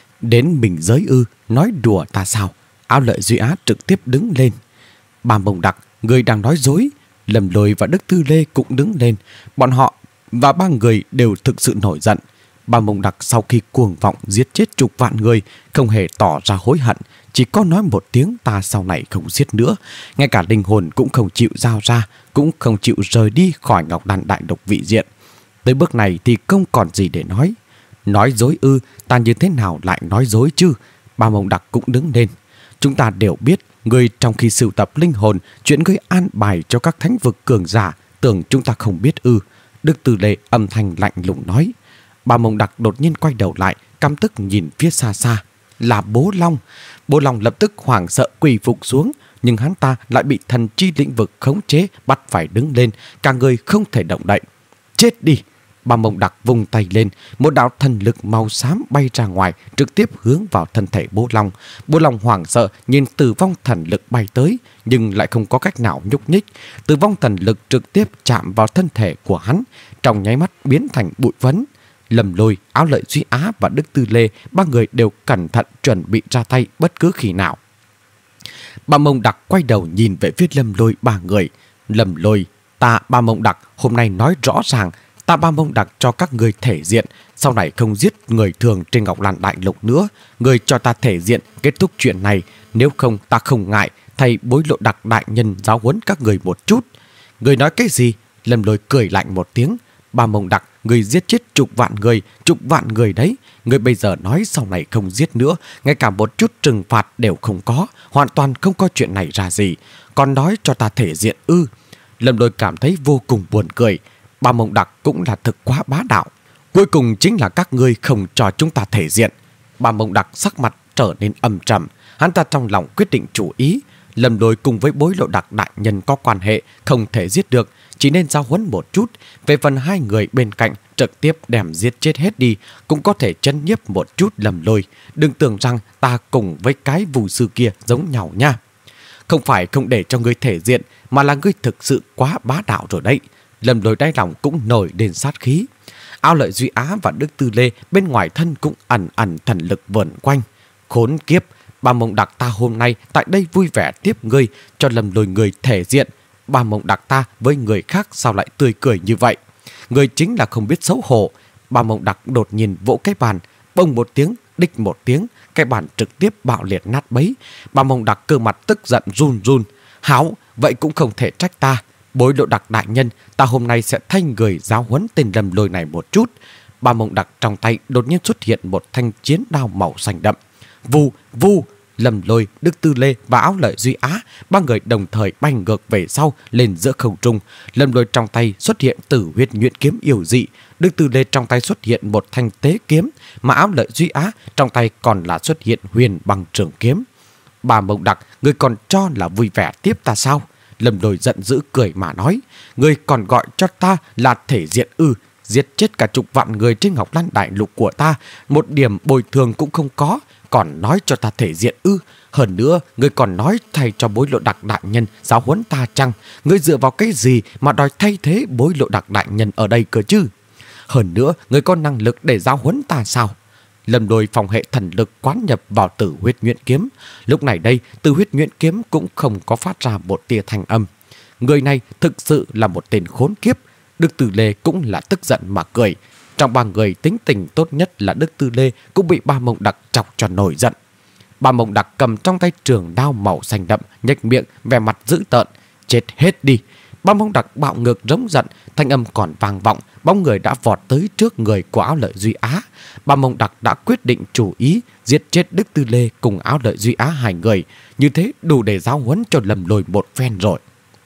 A: Đến mình giới ư, nói đùa ta sao? Áo Lợi Duy Á trực tiếp đứng lên. Ba Mông Đặc, người đang nói dối. Lâm Lôi và Đức Tư Lê cũng đứng lên. Bọn họ và ba người đều thực sự nổi giận. Ba Mông Đặc sau khi cuồng vọng giết chết chục vạn người, không hề tỏ ra hối hận, chỉ có nói một tiếng ta sau này không giết nữa. Ngay cả linh hồn cũng không chịu giao ra, cũng không chịu rời đi khỏi Ngọc Đan Đại Lục vị diện. Tới bước này thì không còn gì để nói. Nói dối ư? Ta như thế nào lại nói dối chứ? Ba Mông Đặc cũng đứng lên. Chúng ta đều biết người trong khi sưu tập linh hồn, chuyện gây an bài cho các thánh vực cường giả, tưởng chúng ta không biết ư? Đức Từ Lê âm thanh lạnh lùng nói. Ba Mông Đặc đột nhiên quay đầu lại, căm tức nhìn phía xa xa. Là Bố Long. Bố Long lập tức hoảng sợ quỳ phục xuống, nhưng hắn ta lại bị thần chi lĩnh vực khống chế, bắt phải đứng lên, cả người không thể động đậy. Chết đi! Ba Mông Đặc vung tay lên, một đạo thần lực màu xám bay ra ngoài, trực tiếp hướng vào thân thể Bố Long. Bố Long hoảng sợ nhìn tử vong thần lực bay tới, nhưng lại không có cách nào nhúc nhích. Tử vong thần lực trực tiếp chạm vào thân thể của hắn, trong nháy mắt biến thành bụi phấn. Lâm Lôi, Áo Lợi Duy Á và Đức Tư Lê, ba người đều cẩn thận chuẩn bị ra tay bất cứ khi nào. Ba Mông Đặc quay đầu nhìn về phía Lâm Lôi ba người. Lâm Lôi, ta Ba Mông Đặc hôm nay nói rõ ràng, ta Ba Mông Đặc cho các người thể diện, sau này không giết người thường trên Ngọc Lan Đại Lục nữa. Người cho ta thể diện kết thúc chuyện này, nếu không ta không ngại thầy Bối Lộ Đặc đại nhân giáo huấn các người một chút. Người nói cái gì? Lâm Lôi cười lạnh một tiếng. Ba Mông Đặc, người giết chết chục vạn người, chục vạn người đấy. Người bây giờ nói sau này không giết nữa, ngay cả một chút trừng phạt đều không có, hoàn toàn không có chuyện này ra gì. Còn nói cho ta thể diện ư? Lâm Lôi cảm thấy vô cùng buồn cười. Ba Mông Đặc cũng là thực quá bá đạo. Cuối cùng chính là các ngươi không cho chúng ta thể diện. Ba Mông Đặc sắc mặt trở nên âm trầm. Hắn ta trong lòng quyết định chủ ý. Lâm Lôi cùng với Bối Lộ Đặc đại nhân có quan hệ, không thể giết được, chỉ nên giao huấn một chút. Về phần hai người bên cạnh trực tiếp đem giết chết hết đi, cũng có thể chấn nhiếp một chút Lâm Lôi. Đừng tưởng rằng ta cùng với cái Vù Sư kia giống nhau nha. Không phải không để cho ngươi thể diện, mà là ngươi thực sự quá bá đạo rồi đấy. Lâm Lôi đáy lòng cũng nổi lên sát khí. Áo Lợi Duy Á và Đức Tư Lê bên ngoài thân cũng ẩn ẩn thần lực vờn quanh. Khốn kiếp, Ba Mông Đặc ta hôm nay tại đây vui vẻ tiếp ngươi, cho Lâm Lôi người thể diện. Ba Mông Đặc ta với người khác sao lại tươi cười như vậy? Người chính là không biết xấu hổ. Ba Mông Đặc đột nhiên vỗ cái bàn, bông một tiếng, đích một tiếng, cái bàn trực tiếp bạo liệt nát bấy. Ba Mông Đặc cơ mặt tức giận run run. Háo, vậy cũng không thể trách ta. Bối Lộ Đặc đại nhân, ta hôm nay sẽ thay người giáo huấn tên Lâm Lôi này một chút. Ba Mông Đặc trong tay đột nhiên xuất hiện một thanh chiến đao màu xanh đậm. Vù, vù, Lâm Lôi, Đức Tư Lê và Áo Lợi Duy Á, ba người đồng thời bay ngược về sau lên giữa không trung. Lâm Lôi trong tay xuất hiện Tử Huyết Nhuyễn kiếm yêu dị, Đức Tư Lê trong tay xuất hiện một thanh tế kiếm, mà Áo Lợi Duy Á trong tay còn là xuất hiện Huyền Băng Trường kiếm. Bà Mông Đặc, ngươi còn cho là vui vẻ tiếp ta sao? Lâm Lôi giận dữ cười mà nói, ngươi còn gọi cho ta là thể diện ư? Giết chết cả chục vạn người trên Ngọc Lan Đại Lục của ta, một điểm bồi thường cũng không có, còn nói cho ta thể diện ư? Hơn nữa, ngươi còn nói thay cho Bối Lộ Đặc đại nhân giáo huấn ta chăng? Ngươi dựa vào cái gì mà đòi thay thế Bối Lộ Đặc đại nhân ở đây cơ chứ? Hơn nữa, ngươi có năng lực để giáo huấn ta sao? Lâm Lôi phòng hệ thần lực quán nhập vào Tử Huyết Nhuyễn Kiếm. Lúc này đây, Tử Huyết Nhuyễn Kiếm cũng không có phát ra một tia thanh âm. Người này thực sự là một tên khốn kiếp. Đức Tư Lê cũng là tức giận mà cười. Trong ba người, tính tình tốt nhất là Đức Tư Lê cũng bị Ba Mông Đặc chọc cho nổi giận. Ba Mông Đặc cầm trong tay trường đao màu xanh đậm, nhếch miệng, vẻ mặt dữ tợn. Chết hết đi! Ba Mông Đặc bạo ngược rống giận, thanh âm còn vang vọng, bóng người đã vọt tới trước người của Áo Lợi Duy Á. Ba Mông Đặc đã quyết định chủ ý giết chết Đức Tư Lê cùng Áo Lợi Duy Á hai người, như thế đủ để giáo huấn cho Lâm Lôi một phen rồi.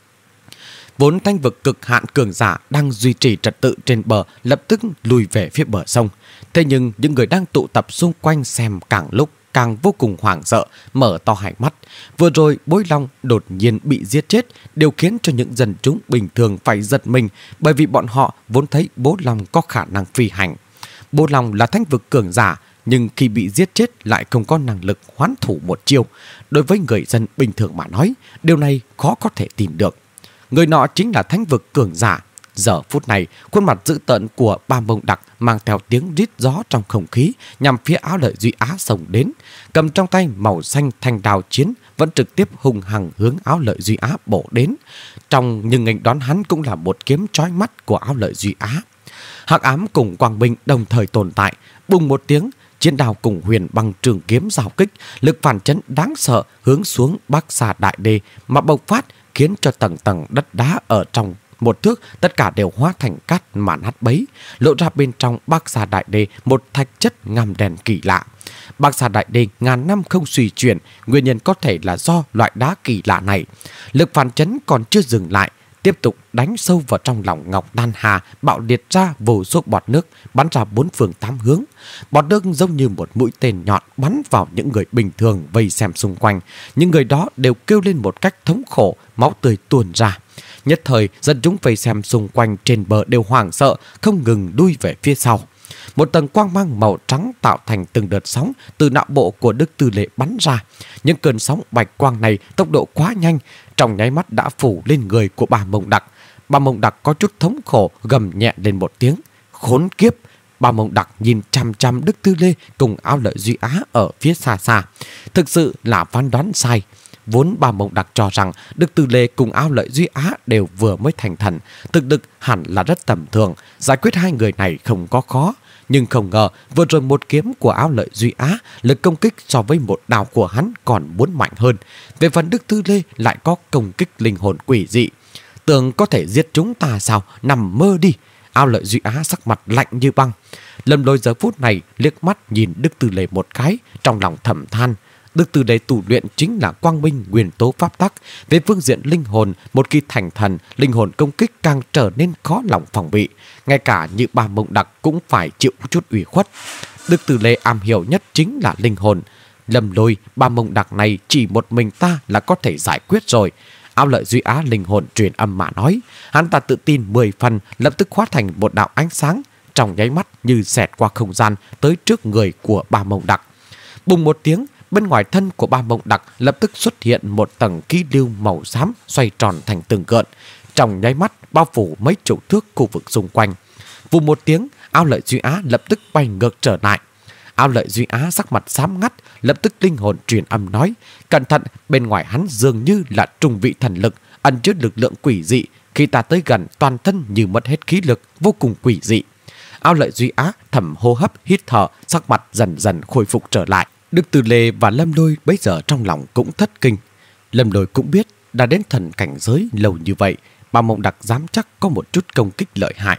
A: Vốn thanh vực cực hạn cường giả đang duy trì trật tự trên bờ lập tức lùi về phía bờ sông. Thế nhưng những người đang tụ tập xung quanh xem càng lúc càng vô cùng hoảng sợ, mở to hai mắt. Vừa rồi Bối Long đột nhiên bị giết chết, điều khiến cho những dân chúng bình thường phải giật mình, bởi vì bọn họ vốn thấy Bố Long có khả năng phi hành. Bố Long là thánh vực cường giả, nhưng khi bị giết chết lại không có năng lực hoán thủ một chiêu. Đối với người dân bình thường mà nói, điều này khó có thể tin được. Người nọ chính là thánh vực cường giả. Giờ phút này, khuôn mặt dữ tợn của Ba Mông Đặc mang theo tiếng rít gió trong không khí nhằm phía Áo Lợi Duy Á xông đến. Cầm trong tay màu xanh thanh đao chiến, vẫn trực tiếp hung hăng hướng Áo Lợi Duy Á bổ đến. Trong nhưng nghênh đón hắn cũng là một kiếm chói mắt của Áo Lợi Duy Á. Hắc ám cùng quang minh đồng thời tồn tại. Bùng một tiếng, chiến đao cùng huyền băng trường kiếm giao kích, lực phản chấn đáng sợ hướng xuống Bắc Xà Đại Đê mà bộc phát, khiến cho tầng tầng đất đá ở trong một thước tất cả đều hóa thành cát mà nát bấy, lộ ra bên trong Bắc Xà Đại Đê một thạch chất ngăm đen kỳ lạ. Bắc Xà Đại Đê ngàn năm không suy chuyển, nguyên nhân có thể là do loại đá kỳ lạ này. Lực phản chấn còn chưa dừng lại, tiếp tục đánh sâu vào trong lòng Ngọc Đan Hà, bạo liệt ra vô số bọt nước bắn ra bốn phương tám hướng. Bọt nước giống như một mũi tên nhọn bắn vào những người bình thường vây xem xung quanh. Những người đó đều kêu lên một cách thống khổ, máu tươi tuôn ra. Nhất thời, dân chúng vây xem xung quanh trên bờ đều hoảng sợ, không ngừng đuôi về phía sau. Một tầng quang mang màu trắng tạo thành từng đợt sóng từ não bộ của Đức Tư Lệ bắn ra. Những cơn sóng bạch quang này tốc độ quá nhanh, trong nháy mắt đã phủ lên người của Ba Mông Đặc. Ba Mông Đặc có chút thống khổ, gầm nhẹ lên một tiếng. Khốn kiếp! Ba Mông Đặc nhìn chăm chăm Đức Tư Lê cùng Áo Lợi Duy Á ở phía xa xa. Thực sự là phán đoán sai. Vốn Ba Mông Đặc cho rằng Đức Tư Lê cùng Áo Lợi Duy Á đều vừa mới thành thần, thực lực hẳn là rất tầm thường, giải quyết hai người này không có khó. Nhưng không ngờ vừa rồi một kiếm của Áo Lợi Duy Á, lực công kích so với một đao của hắn còn muốn mạnh hơn. Về phần Đức Tư Lê lại có công kích linh hồn quỷ dị. Tưởng có thể giết chúng ta sao? Nằm mơ đi! Áo Lợi Duy Á sắc mặt lạnh như băng. Lâm Lôi giờ phút này liếc mắt nhìn Đức Tư Lê một cái, trong lòng thầm than. Đức Tư Lê tu luyện chính là quang minh nguyên tố pháp tắc. Về phương diện linh hồn, một khi thành thần, linh hồn công kích càng trở nên khó lòng phòng bị. Ngay cả như Ba Mông Đặc cũng phải chịu chút ủy khuất. Đức Tư Lê am hiểu nhất chính là linh hồn. Lâm Lôi, Ba Mông Đặc này chỉ một mình ta là có thể giải quyết rồi. Áo Lợi Duy Á linh hồn truyền âm mà nói. Hắn ta tự tin mười phần, lập tức hóa thành một đạo ánh sáng, trong nháy mắt như xẹt qua không gian tới trước người của Ba Mông Đặc. Bùng một tiếng, bên ngoài thân của Ba Mông Đặc lập tức xuất hiện một tầng khí lưu màu xám xoay tròn thành từng gợn, trong nháy mắt bao phủ mấy chục thước khu vực xung quanh. Vù một tiếng, Áo Lợi Duy Á lập tức bay ngược trở lại. Áo Lợi Duy Á sắc mặt xám ngắt, lập tức linh hồn truyền âm nói: cẩn thận, bên ngoài hắn dường như là trùng vị thần lực, ẩn chứa lực lượng quỷ dị. Khi ta tới gần, toàn thân như mất hết khí lực, vô cùng quỷ dị. Áo Lợi Duy Á thầm hô hấp, hít thở, sắc mặt dần dần khôi phục trở lại. Đức Tư Lê và Lâm Lôi bấy giờ trong lòng cũng thất kinh. Lâm Lôi cũng biết đã đến thần cảnh giới lâu như vậy, Ba Mông Đặc dám chắc có một chút công kích lợi hại.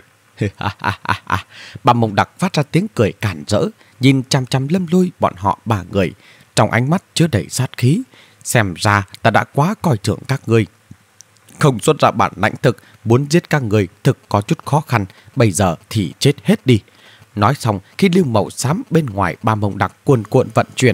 A: Ba Mông Đặc phát ra tiếng cười càn rỡ, nhìn chăm chăm Lâm Lôi bọn họ ba người, trong ánh mắt chứa đầy sát khí. Xem ra ta đã quá coi thường các ngươi, không xuất ra bản lãnh thực, muốn giết các người thực có chút khó khăn, bây giờ thì chết hết đi. Nói xong, khi lưu màu xám bên ngoài Ba Mông Đặc cuồn cuộn vận chuyển,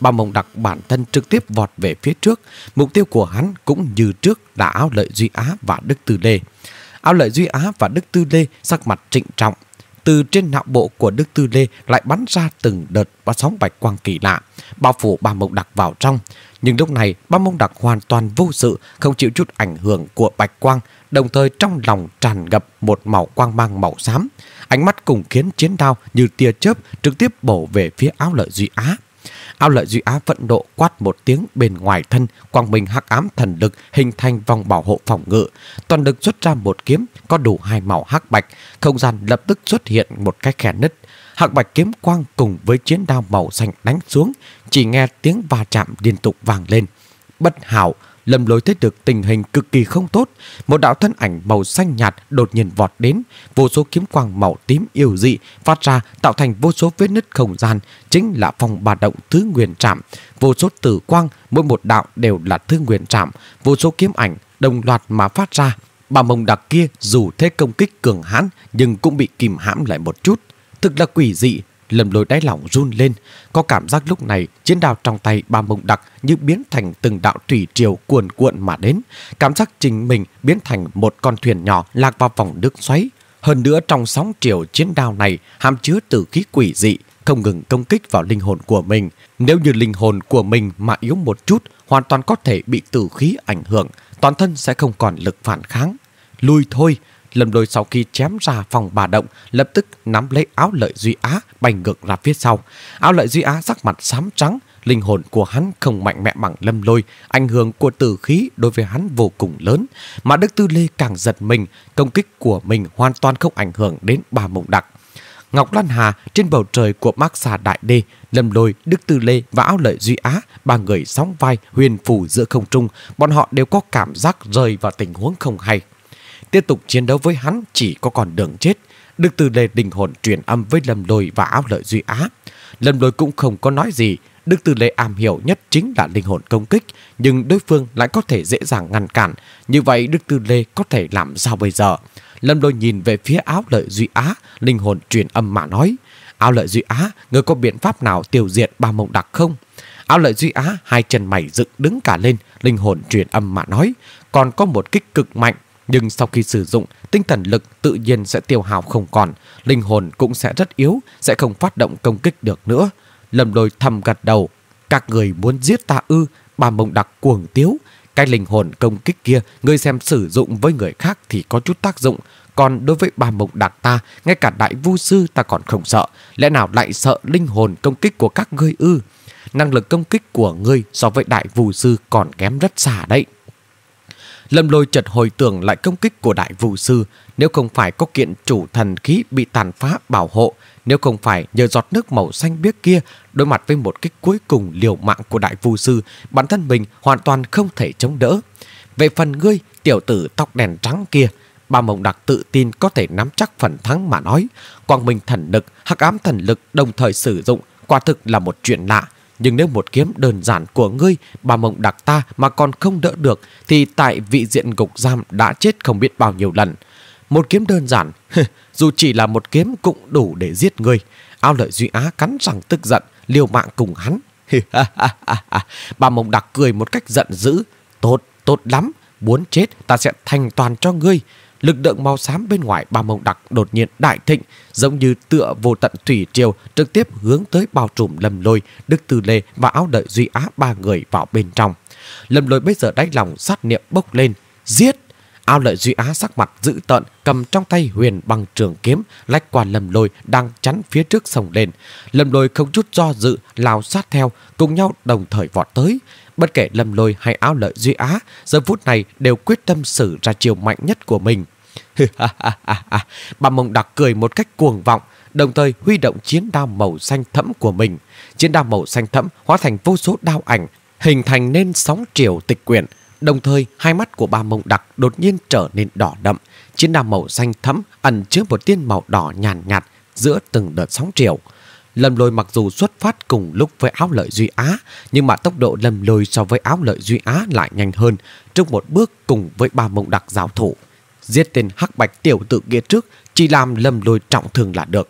A: Ba Mông Đặc bản thân trực tiếp vọt về phía trước. Mục tiêu của hắn cũng như trước là Áo Lợi Duy Á và Đức Tư Lê. Áo Lợi Duy Á và Đức Tư Lê sắc mặt trịnh trọng. Từ trên não bộ của Đức Tư Lê lại bắn ra từng đợt và sóng bạch quang kỳ lạ, bao phủ Ba Mông Đặc vào trong. Nhưng lúc này Ba Mông Đặc hoàn toàn vô sự, không chịu chút ảnh hưởng của bạch quang, đồng thời trong lòng tràn ngập một màu quang mang màu xám. Ánh mắt cùng khiến chiến đao như tia chớp trực tiếp bổ về phía Áo Lợi Duy Á. Áo Lợi Duy Á vận độ quát một tiếng, bên ngoài thân quang minh hắc ám thần lực hình thành vòng bảo hộ phòng ngự, toàn lực xuất ra một kiếm có đủ hai màu hắc bạch, không gian lập tức xuất hiện một cái khe nứt. Hắc bạch kiếm quang cùng với chiến đao màu xanh đánh xuống, chỉ nghe tiếng va chạm liên tục vang lên. Bất hảo, Lâm Lôi thấy được tình hình cực kỳ không tốt. Một đạo thân ảnh màu xanh nhạt đột nhiên vọt đến, vô số kiếm quang màu tím yêu dị phát ra tạo thành vô số vết nứt không gian, chính là phong ba động thứ nguyên trảm. Vô số tử quang, mỗi một đạo đều là thứ nguyên trảm, vô số kiếm ảnh đồng loạt mà phát ra. Ba Mông Đặc kia dù thế công kích cường hãn nhưng cũng bị kìm hãm lại một chút. Thực là quỷ dị. Lâm Lôi đáy lòng run lên, có cảm giác lúc này chiến đao trong tay Ba Mông Đặc như biến thành từng đạo thủy triều cuồn cuộn mà đến, cảm giác chính mình biến thành một con thuyền nhỏ lạc vào vòng nước xoáy. Hơn nữa trong sóng triều chiến đao này hàm chứa tử khí quỷ dị, không ngừng công kích vào linh hồn của mình. Nếu như linh hồn của mình mà yếu một chút, hoàn toàn có thể bị tử khí ảnh hưởng, toàn thân sẽ không còn lực phản kháng. Lui thôi. Lâm Lôi sau khi chém ra phòng bà động, lập tức nắm lấy Áo Lợi Duy Á bay ngược ra phía sau. Áo Lợi Duy Á sắc mặt xám trắng, linh hồn của hắn không mạnh mẽ bằng Lâm Lôi, ảnh hưởng của tử khí đối với hắn vô cùng lớn. Mà Đức Tư Lê càng giật mình, công kích của mình hoàn toàn không ảnh hưởng đến Ba Mông Đặc. Ngọc Lan Hà trên bầu trời của Mác Xà Đại Đê, Lâm Lôi, Đức Tư Lê và Áo Lợi Duy Á, ba người sóng vai huyền phù giữa không trung, bọn họ đều có cảm giác rơi vào tình huống không hay. Tiếp tục chiến đấu với hắn chỉ có con đường chết. Đức Tư Lê linh hồn truyền âm với Lâm Lôi và Áo Lợi Duy Á. Lâm Lôi cũng không có nói gì. Đức Tư Lê am hiểu nhất chính là linh hồn công kích, nhưng đối phương lại có thể dễ dàng ngăn cản. Như vậy Đức Tư Lê có thể làm sao bây giờ? Lâm Lôi nhìn về phía Áo Lợi Duy Á, linh hồn truyền âm mà nói: Áo Lợi Duy Á, ngươi có biện pháp nào tiêu diệt Ba Mông Đặc không? Áo Lợi Duy Á hai chân mày dựng đứng cả lên, linh hồn truyền âm mà nói: còn có một kích cực mạnh, nhưng sau khi sử dụng, tinh thần lực tự nhiên sẽ tiêu hao không còn, linh hồn cũng sẽ rất yếu, sẽ không phát động công kích được nữa. Lâm Lôi thầm gật đầu: các người muốn giết ta ư? Ba Mông Đặc cuồng tiếu: cái linh hồn công kích kia, ngươi xem sử dụng với người khác thì có chút tác dụng, còn đối với Ba Mông Đặc ta, ngay cả đại vu sư ta còn không sợ, lẽ nào lại sợ linh hồn công kích của các ngươi ư? Năng lực công kích của ngươi so với đại vu sư còn kém rất xa đấy. Lâm Lôi chợt hồi tưởng lại công kích của đại vu sư, nếu không phải có kiện chủ thần khí bị tàn phá bảo hộ, nếu không phải nhờ giọt nước màu xanh biếc kia, đối mặt với một kích cuối cùng liều mạng của đại vu sư, bản thân mình hoàn toàn không thể chống đỡ. Về phần ngươi, tiểu tử tóc đèn trắng kia, Ba Mông Đặc tự tin có thể nắm chắc phần thắng mà nói. Quang minh thần lực, hắc ám thần lực đồng thời sử dụng, quả thực là một chuyện lạ. Nhưng nếu một kiếm đơn giản của ngươi, Ba Mông Đặc ta mà còn không đỡ được, thì tại vị diện ngục giam đã chết không biết bao nhiêu lần. Một kiếm đơn giản, dù chỉ là một kiếm cũng đủ để giết ngươi. Áo Lợi Duy Á cắn răng tức giận, liều mạng cùng hắn. Ba Mông Đặc cười một cách giận dữ: tốt, tốt lắm, muốn chết ta sẽ thành toàn cho ngươi. Lực lượng màu xám bên ngoài Ba Mông Đặc đột nhiên đại thịnh, giống như tựa vô tận thủy triều, trực tiếp hướng tới bao trùm Lâm Lôi, Đức Tư Lê và Áo Lợi Duy Á ba người vào bên trong. Lâm Lôi bây giờ đáy lòng sát niệm bốc lên: giết! Áo Lợi Duy Á sắc mặt dữ tợn, cầm trong tay huyền băng trường kiếm lách qua Lâm Lôi đang chắn phía trước sông lên. Lâm Lôi không chút do dự lao sát theo, cùng nhau đồng thời vọt tới. Bất kể Lâm Lôi hay Áo Lợi Duy Á, giờ phút này đều quyết tâm sử ra chiều mạnh nhất của mình. Ba Mông Đặc cười một cách cuồng vọng, đồng thời huy động chiến đao màu xanh thẫm của mình. Chiến đao màu xanh thẫm hóa thành vô số đao ảnh, hình thành nên sóng triều tịch quyển. Đồng thời hai mắt của Ba Mông Đặc đột nhiên trở nên đỏ đậm. Chiến đao màu xanh thẫm ẩn chứa một tia màu đỏ nhàn nhạt, nhạt giữa từng đợt sóng triều. Lâm Lôi mặc dù xuất phát cùng lúc với Áo Lợi Duy Á, nhưng mà tốc độ Lâm Lôi so với Áo Lợi Duy Á lại nhanh hơn, trước một bước cùng với Ba Mông Đặc giao thủ. Giết tên hắc bạch tiểu tử kia trước, chỉ làm Lâm Lôi trọng thương là được.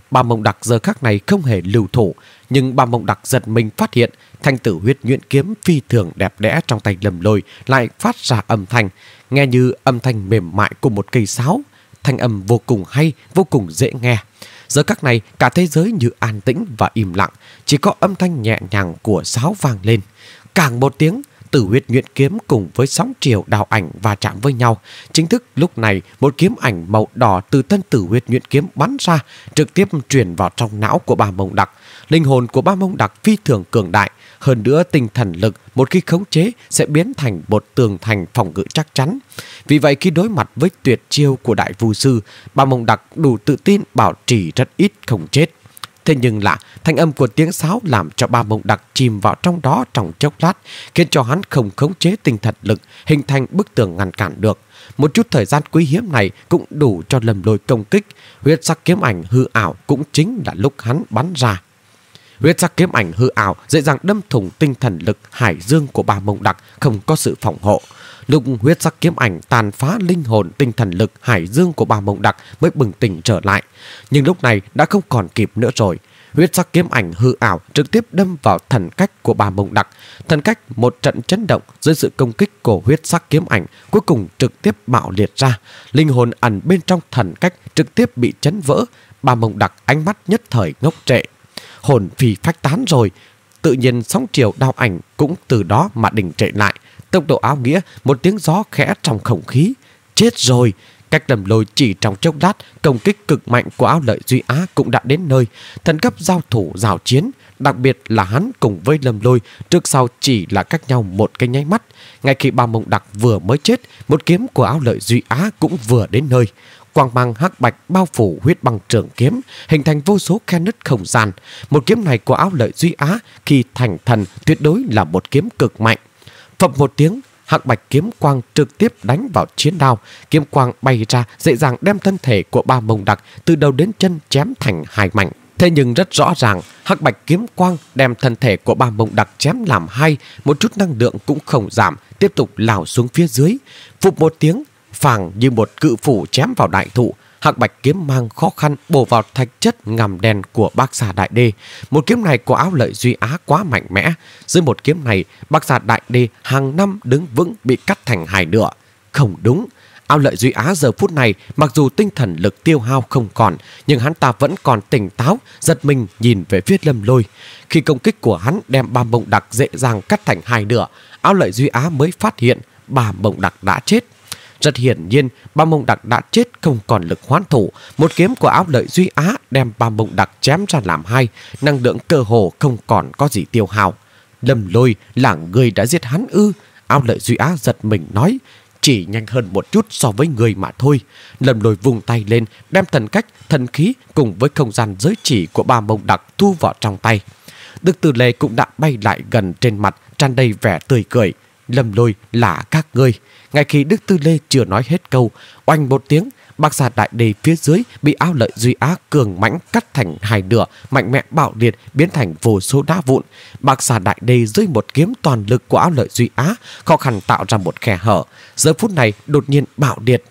A: Ba Mông Đặc giờ khắc này không hề lưu thủ, nhưng Ba Mông Đặc giật mình phát hiện thanh tử huyết nhuyễn kiếm phi thường đẹp đẽ trong tay Lâm Lôi lại phát ra âm thanh, nghe như âm thanh mềm mại của một cây sáo. Thanh âm vô cùng hay, vô cùng dễ nghe. Giờ khắc này cả thế giới như an tĩnh và im lặng, chỉ có âm thanh nhẹ nhàng của sáo vang lên. Càng một tiếng, tử huyết nhuyễn kiếm cùng với sóng chiều đào ảnh va chạm với nhau. Chính thức lúc này một kiếm ảnh màu đỏ từ thân tử huyết nhuyễn kiếm bắn ra, trực tiếp truyền vào trong não của Ba Mông Đặc. Linh hồn của Ba Mông Đặc phi thường cường đại, hơn nữa tinh thần lực một khi khống chế sẽ biến thành một tường thành phòng ngự chắc chắn. Vì vậy khi đối mặt với tuyệt chiêu của đại vu sư, Ba Mông Đặc đủ tự tin bảo trì rất ít không chết. Thế nhưng lạ, thanh âm của tiếng sáo làm cho Ba Mông Đặc chìm vào trong đó trong chốc lát, khiến cho hắn không khống chế tinh thần lực, hình thành bức tường ngăn cản được. Một chút thời gian quý hiếm này cũng đủ cho Lâm Lôi công kích. Huyết sắc kiếm ảnh hư ảo cũng chính là lúc hắn bắn ra. Huyết sắc kiếm ảnh hư ảo dễ dàng đâm thủng tinh thần lực hải dương của Ba Mông Đặc, không có sự phòng hộ. Lúc huyết sắc kiếm ảnh tàn phá linh hồn tinh thần lực hải dương của Ba Mông Đặc mới bừng tỉnh trở lại. Nhưng lúc này đã không còn kịp nữa rồi. Huyết sắc kiếm ảnh hư ảo trực tiếp đâm vào thần cách của Ba Mông Đặc. Thần cách một trận chấn động dưới sự công kích của huyết sắc kiếm ảnh, cuối cùng trực tiếp bạo liệt ra. Linh hồn ẩn bên trong thần cách trực tiếp bị chấn vỡ. Ba Mông Đặc ánh mắt nhất thời ngốc trệ. Hồn phi phách tán rồi. Tự nhiên sóng chiều đao ảnh cũng từ đó mà đình trệ lại. Tốc độ áo nghĩa, một tiếng gió khẽ trong không khí. Chết rồi! Cách Lâm Lôi chỉ trong chốc lát, công kích cực mạnh của Áo Lợi Duy Á cũng đã đến nơi. Thần cấp giao thủ giao chiến, đặc biệt là hắn cùng với Lâm Lôi trước sau chỉ là cách nhau một cái nháy mắt. Ngay khi Ba Mông Đặc vừa mới chết, một kiếm của Áo Lợi Duy Á cũng vừa đến nơi. Quang mang hắc bạch bao phủ huyết băng trường kiếm, hình thành vô số khe nứt không gian. Một kiếm này của Áo Lợi Duy Á khi thành thần tuyệt đối là một kiếm cực mạnh. Phập một tiếng, hắc bạch kiếm quang trực tiếp đánh vào chiến đao. Kiếm quang bay ra dễ dàng đem thân thể của Ba Mông Đặc từ đầu đến chân chém thành hai mảnh. Thế nhưng rất rõ ràng, hắc bạch kiếm quang đem thân thể của Ba Mông Đặc chém làm hai, một chút năng lượng cũng không giảm, tiếp tục lao xuống phía dưới. Phụp một tiếng, phảng như một cự phủ chém vào đại thụ. Hắc bạch kiếm mang khó khăn bổ vào thạch chất ngầm đen của Bác Xà Đại Đê. Một kiếm này của Áo Lợi Duy Á quá mạnh mẽ. Dưới một kiếm này, Bác Xà Đại Đê hàng năm đứng vững bị cắt thành hai nửa. Không đúng. Áo Lợi Duy Á giờ phút này mặc dù tinh thần lực tiêu hao không còn, nhưng hắn ta vẫn còn tỉnh táo, giật mình nhìn về phía Lâm Lôi. Khi công kích của hắn đem Ba Mông Đặc dễ dàng cắt thành hai nửa, Áo Lợi Duy Á mới phát hiện Ba Mông Đặc đã chết. Rất hiển nhiên, Ba Mông Đặc đã chết không còn lực hoán thủ. Một kiếm của Áo Lợi Duy Á đem Ba Mông Đặc chém ra làm hai, năng lượng cơ hồ không còn có gì tiêu hao. Lâm Lôi là người đã giết hắn ư? Áo Lợi Duy Á giật mình nói. Chỉ nhanh hơn một chút so với người mà thôi. Lâm Lôi vùng tay lên, đem thần cách, thần khí cùng với không gian giới chỉ của Ba Mông Đặc thu vào trong tay. Đức Từ Lê cũng đã bay lại gần, trên mặt tràn đầy vẻ tươi cười. Lâm Lôi là các ngươi. Ngay khi Đức Tư Lê chưa nói hết câu, oanh một tiếng, Bác Xà Đại Đê phía dưới bị Áo Lợi Duy Á cường mãnh cắt thành hai nửa, mạnh mẽ bạo liệt biến thành vô số đá vụn. Bác Xà Đại Đê dưới một kiếm toàn lực của Áo Lợi Duy Á khó khăn tạo ra một khe hở, giờ phút này đột nhiên bạo liệt.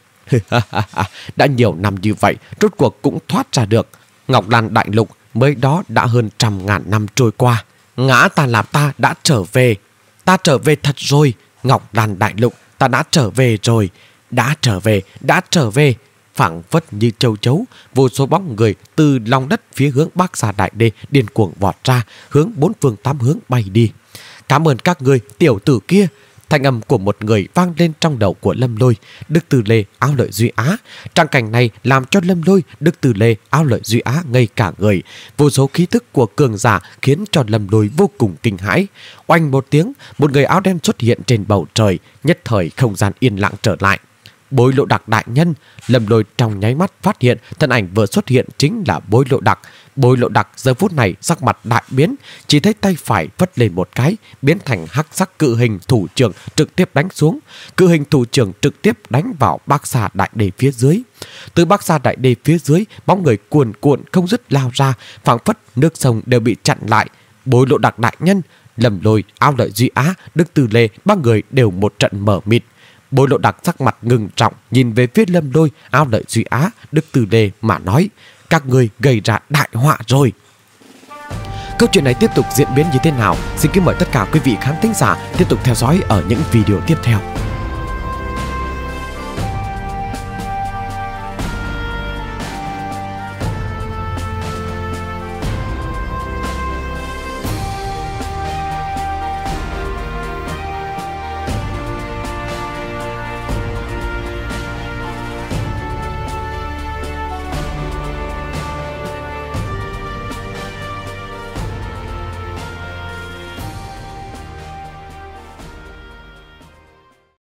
A: Đã nhiều năm như vậy, rốt cuộc cũng thoát ra được. Ngọc Lan Đại Lục mới đó đã hơn trăm ngàn năm trôi qua. Ngã ta làm ta đã trở về. Ta trở về thật rồi. Ngọc Lan Đại Lục, ta đã trở về rồi. Đã trở về, đã trở về. Phảng phất như châu chấu, vô số bóng người từ lòng đất phía hướng Bác Xà Đại Đê điên cuồng vọt ra, hướng bốn phương tám hướng bay đi. Cảm ơn các người, tiểu tử kia. Thanh âm của một người vang lên trong đầu của Lâm Lôi, Đức Từ Lê, Áo Lợi Duy Á. Trang cảnh này làm cho Lâm Lôi, Đức Từ Lê, Áo Lợi Duy Á ngây cả người. Vô số khí thức của cường giả khiến cho Lâm Lôi vô cùng kinh hãi. Oanh một tiếng, một người áo đen xuất hiện trên bầu trời, nhất thời không gian yên lặng trở lại. Bối Lộ Đặc đại nhân. Lâm Lôi trong nháy mắt phát hiện thân ảnh vừa xuất hiện chính là Bối Lộ Đặc. Bối Lộ Đặc giờ phút này sắc mặt đại biến, chỉ thấy tay phải vất lên một cái, biến thành hắc sắc cự hình thủ trưởng trực tiếp đánh xuống. Cự hình thủ trưởng trực tiếp đánh vào Bác Xà Đại Đê phía dưới. Từ Bác Xà Đại Đê phía dưới, bóng người cuồn cuộn không dứt lao ra, phảng phất nước sông đều bị chặn lại. Bối Lộ Đặc đại nhân. Lâm Lôi, Áo Lợi Duy Á, Đức Từ Lê, ba người đều một trận mở mịt. Bối Lộ Đặc sắc mặt ngưng trọng nhìn về phía Lâm Lôi, Áo Lợi Duy Á, Đức Từ Lê mà nói: các ngươi gây ra đại họa rồi. Câu chuyện này tiếp tục diễn biến như thế nào? Xin kính mời tất cả quý vị khán thính giả tiếp tục theo dõi ở những video tiếp theo.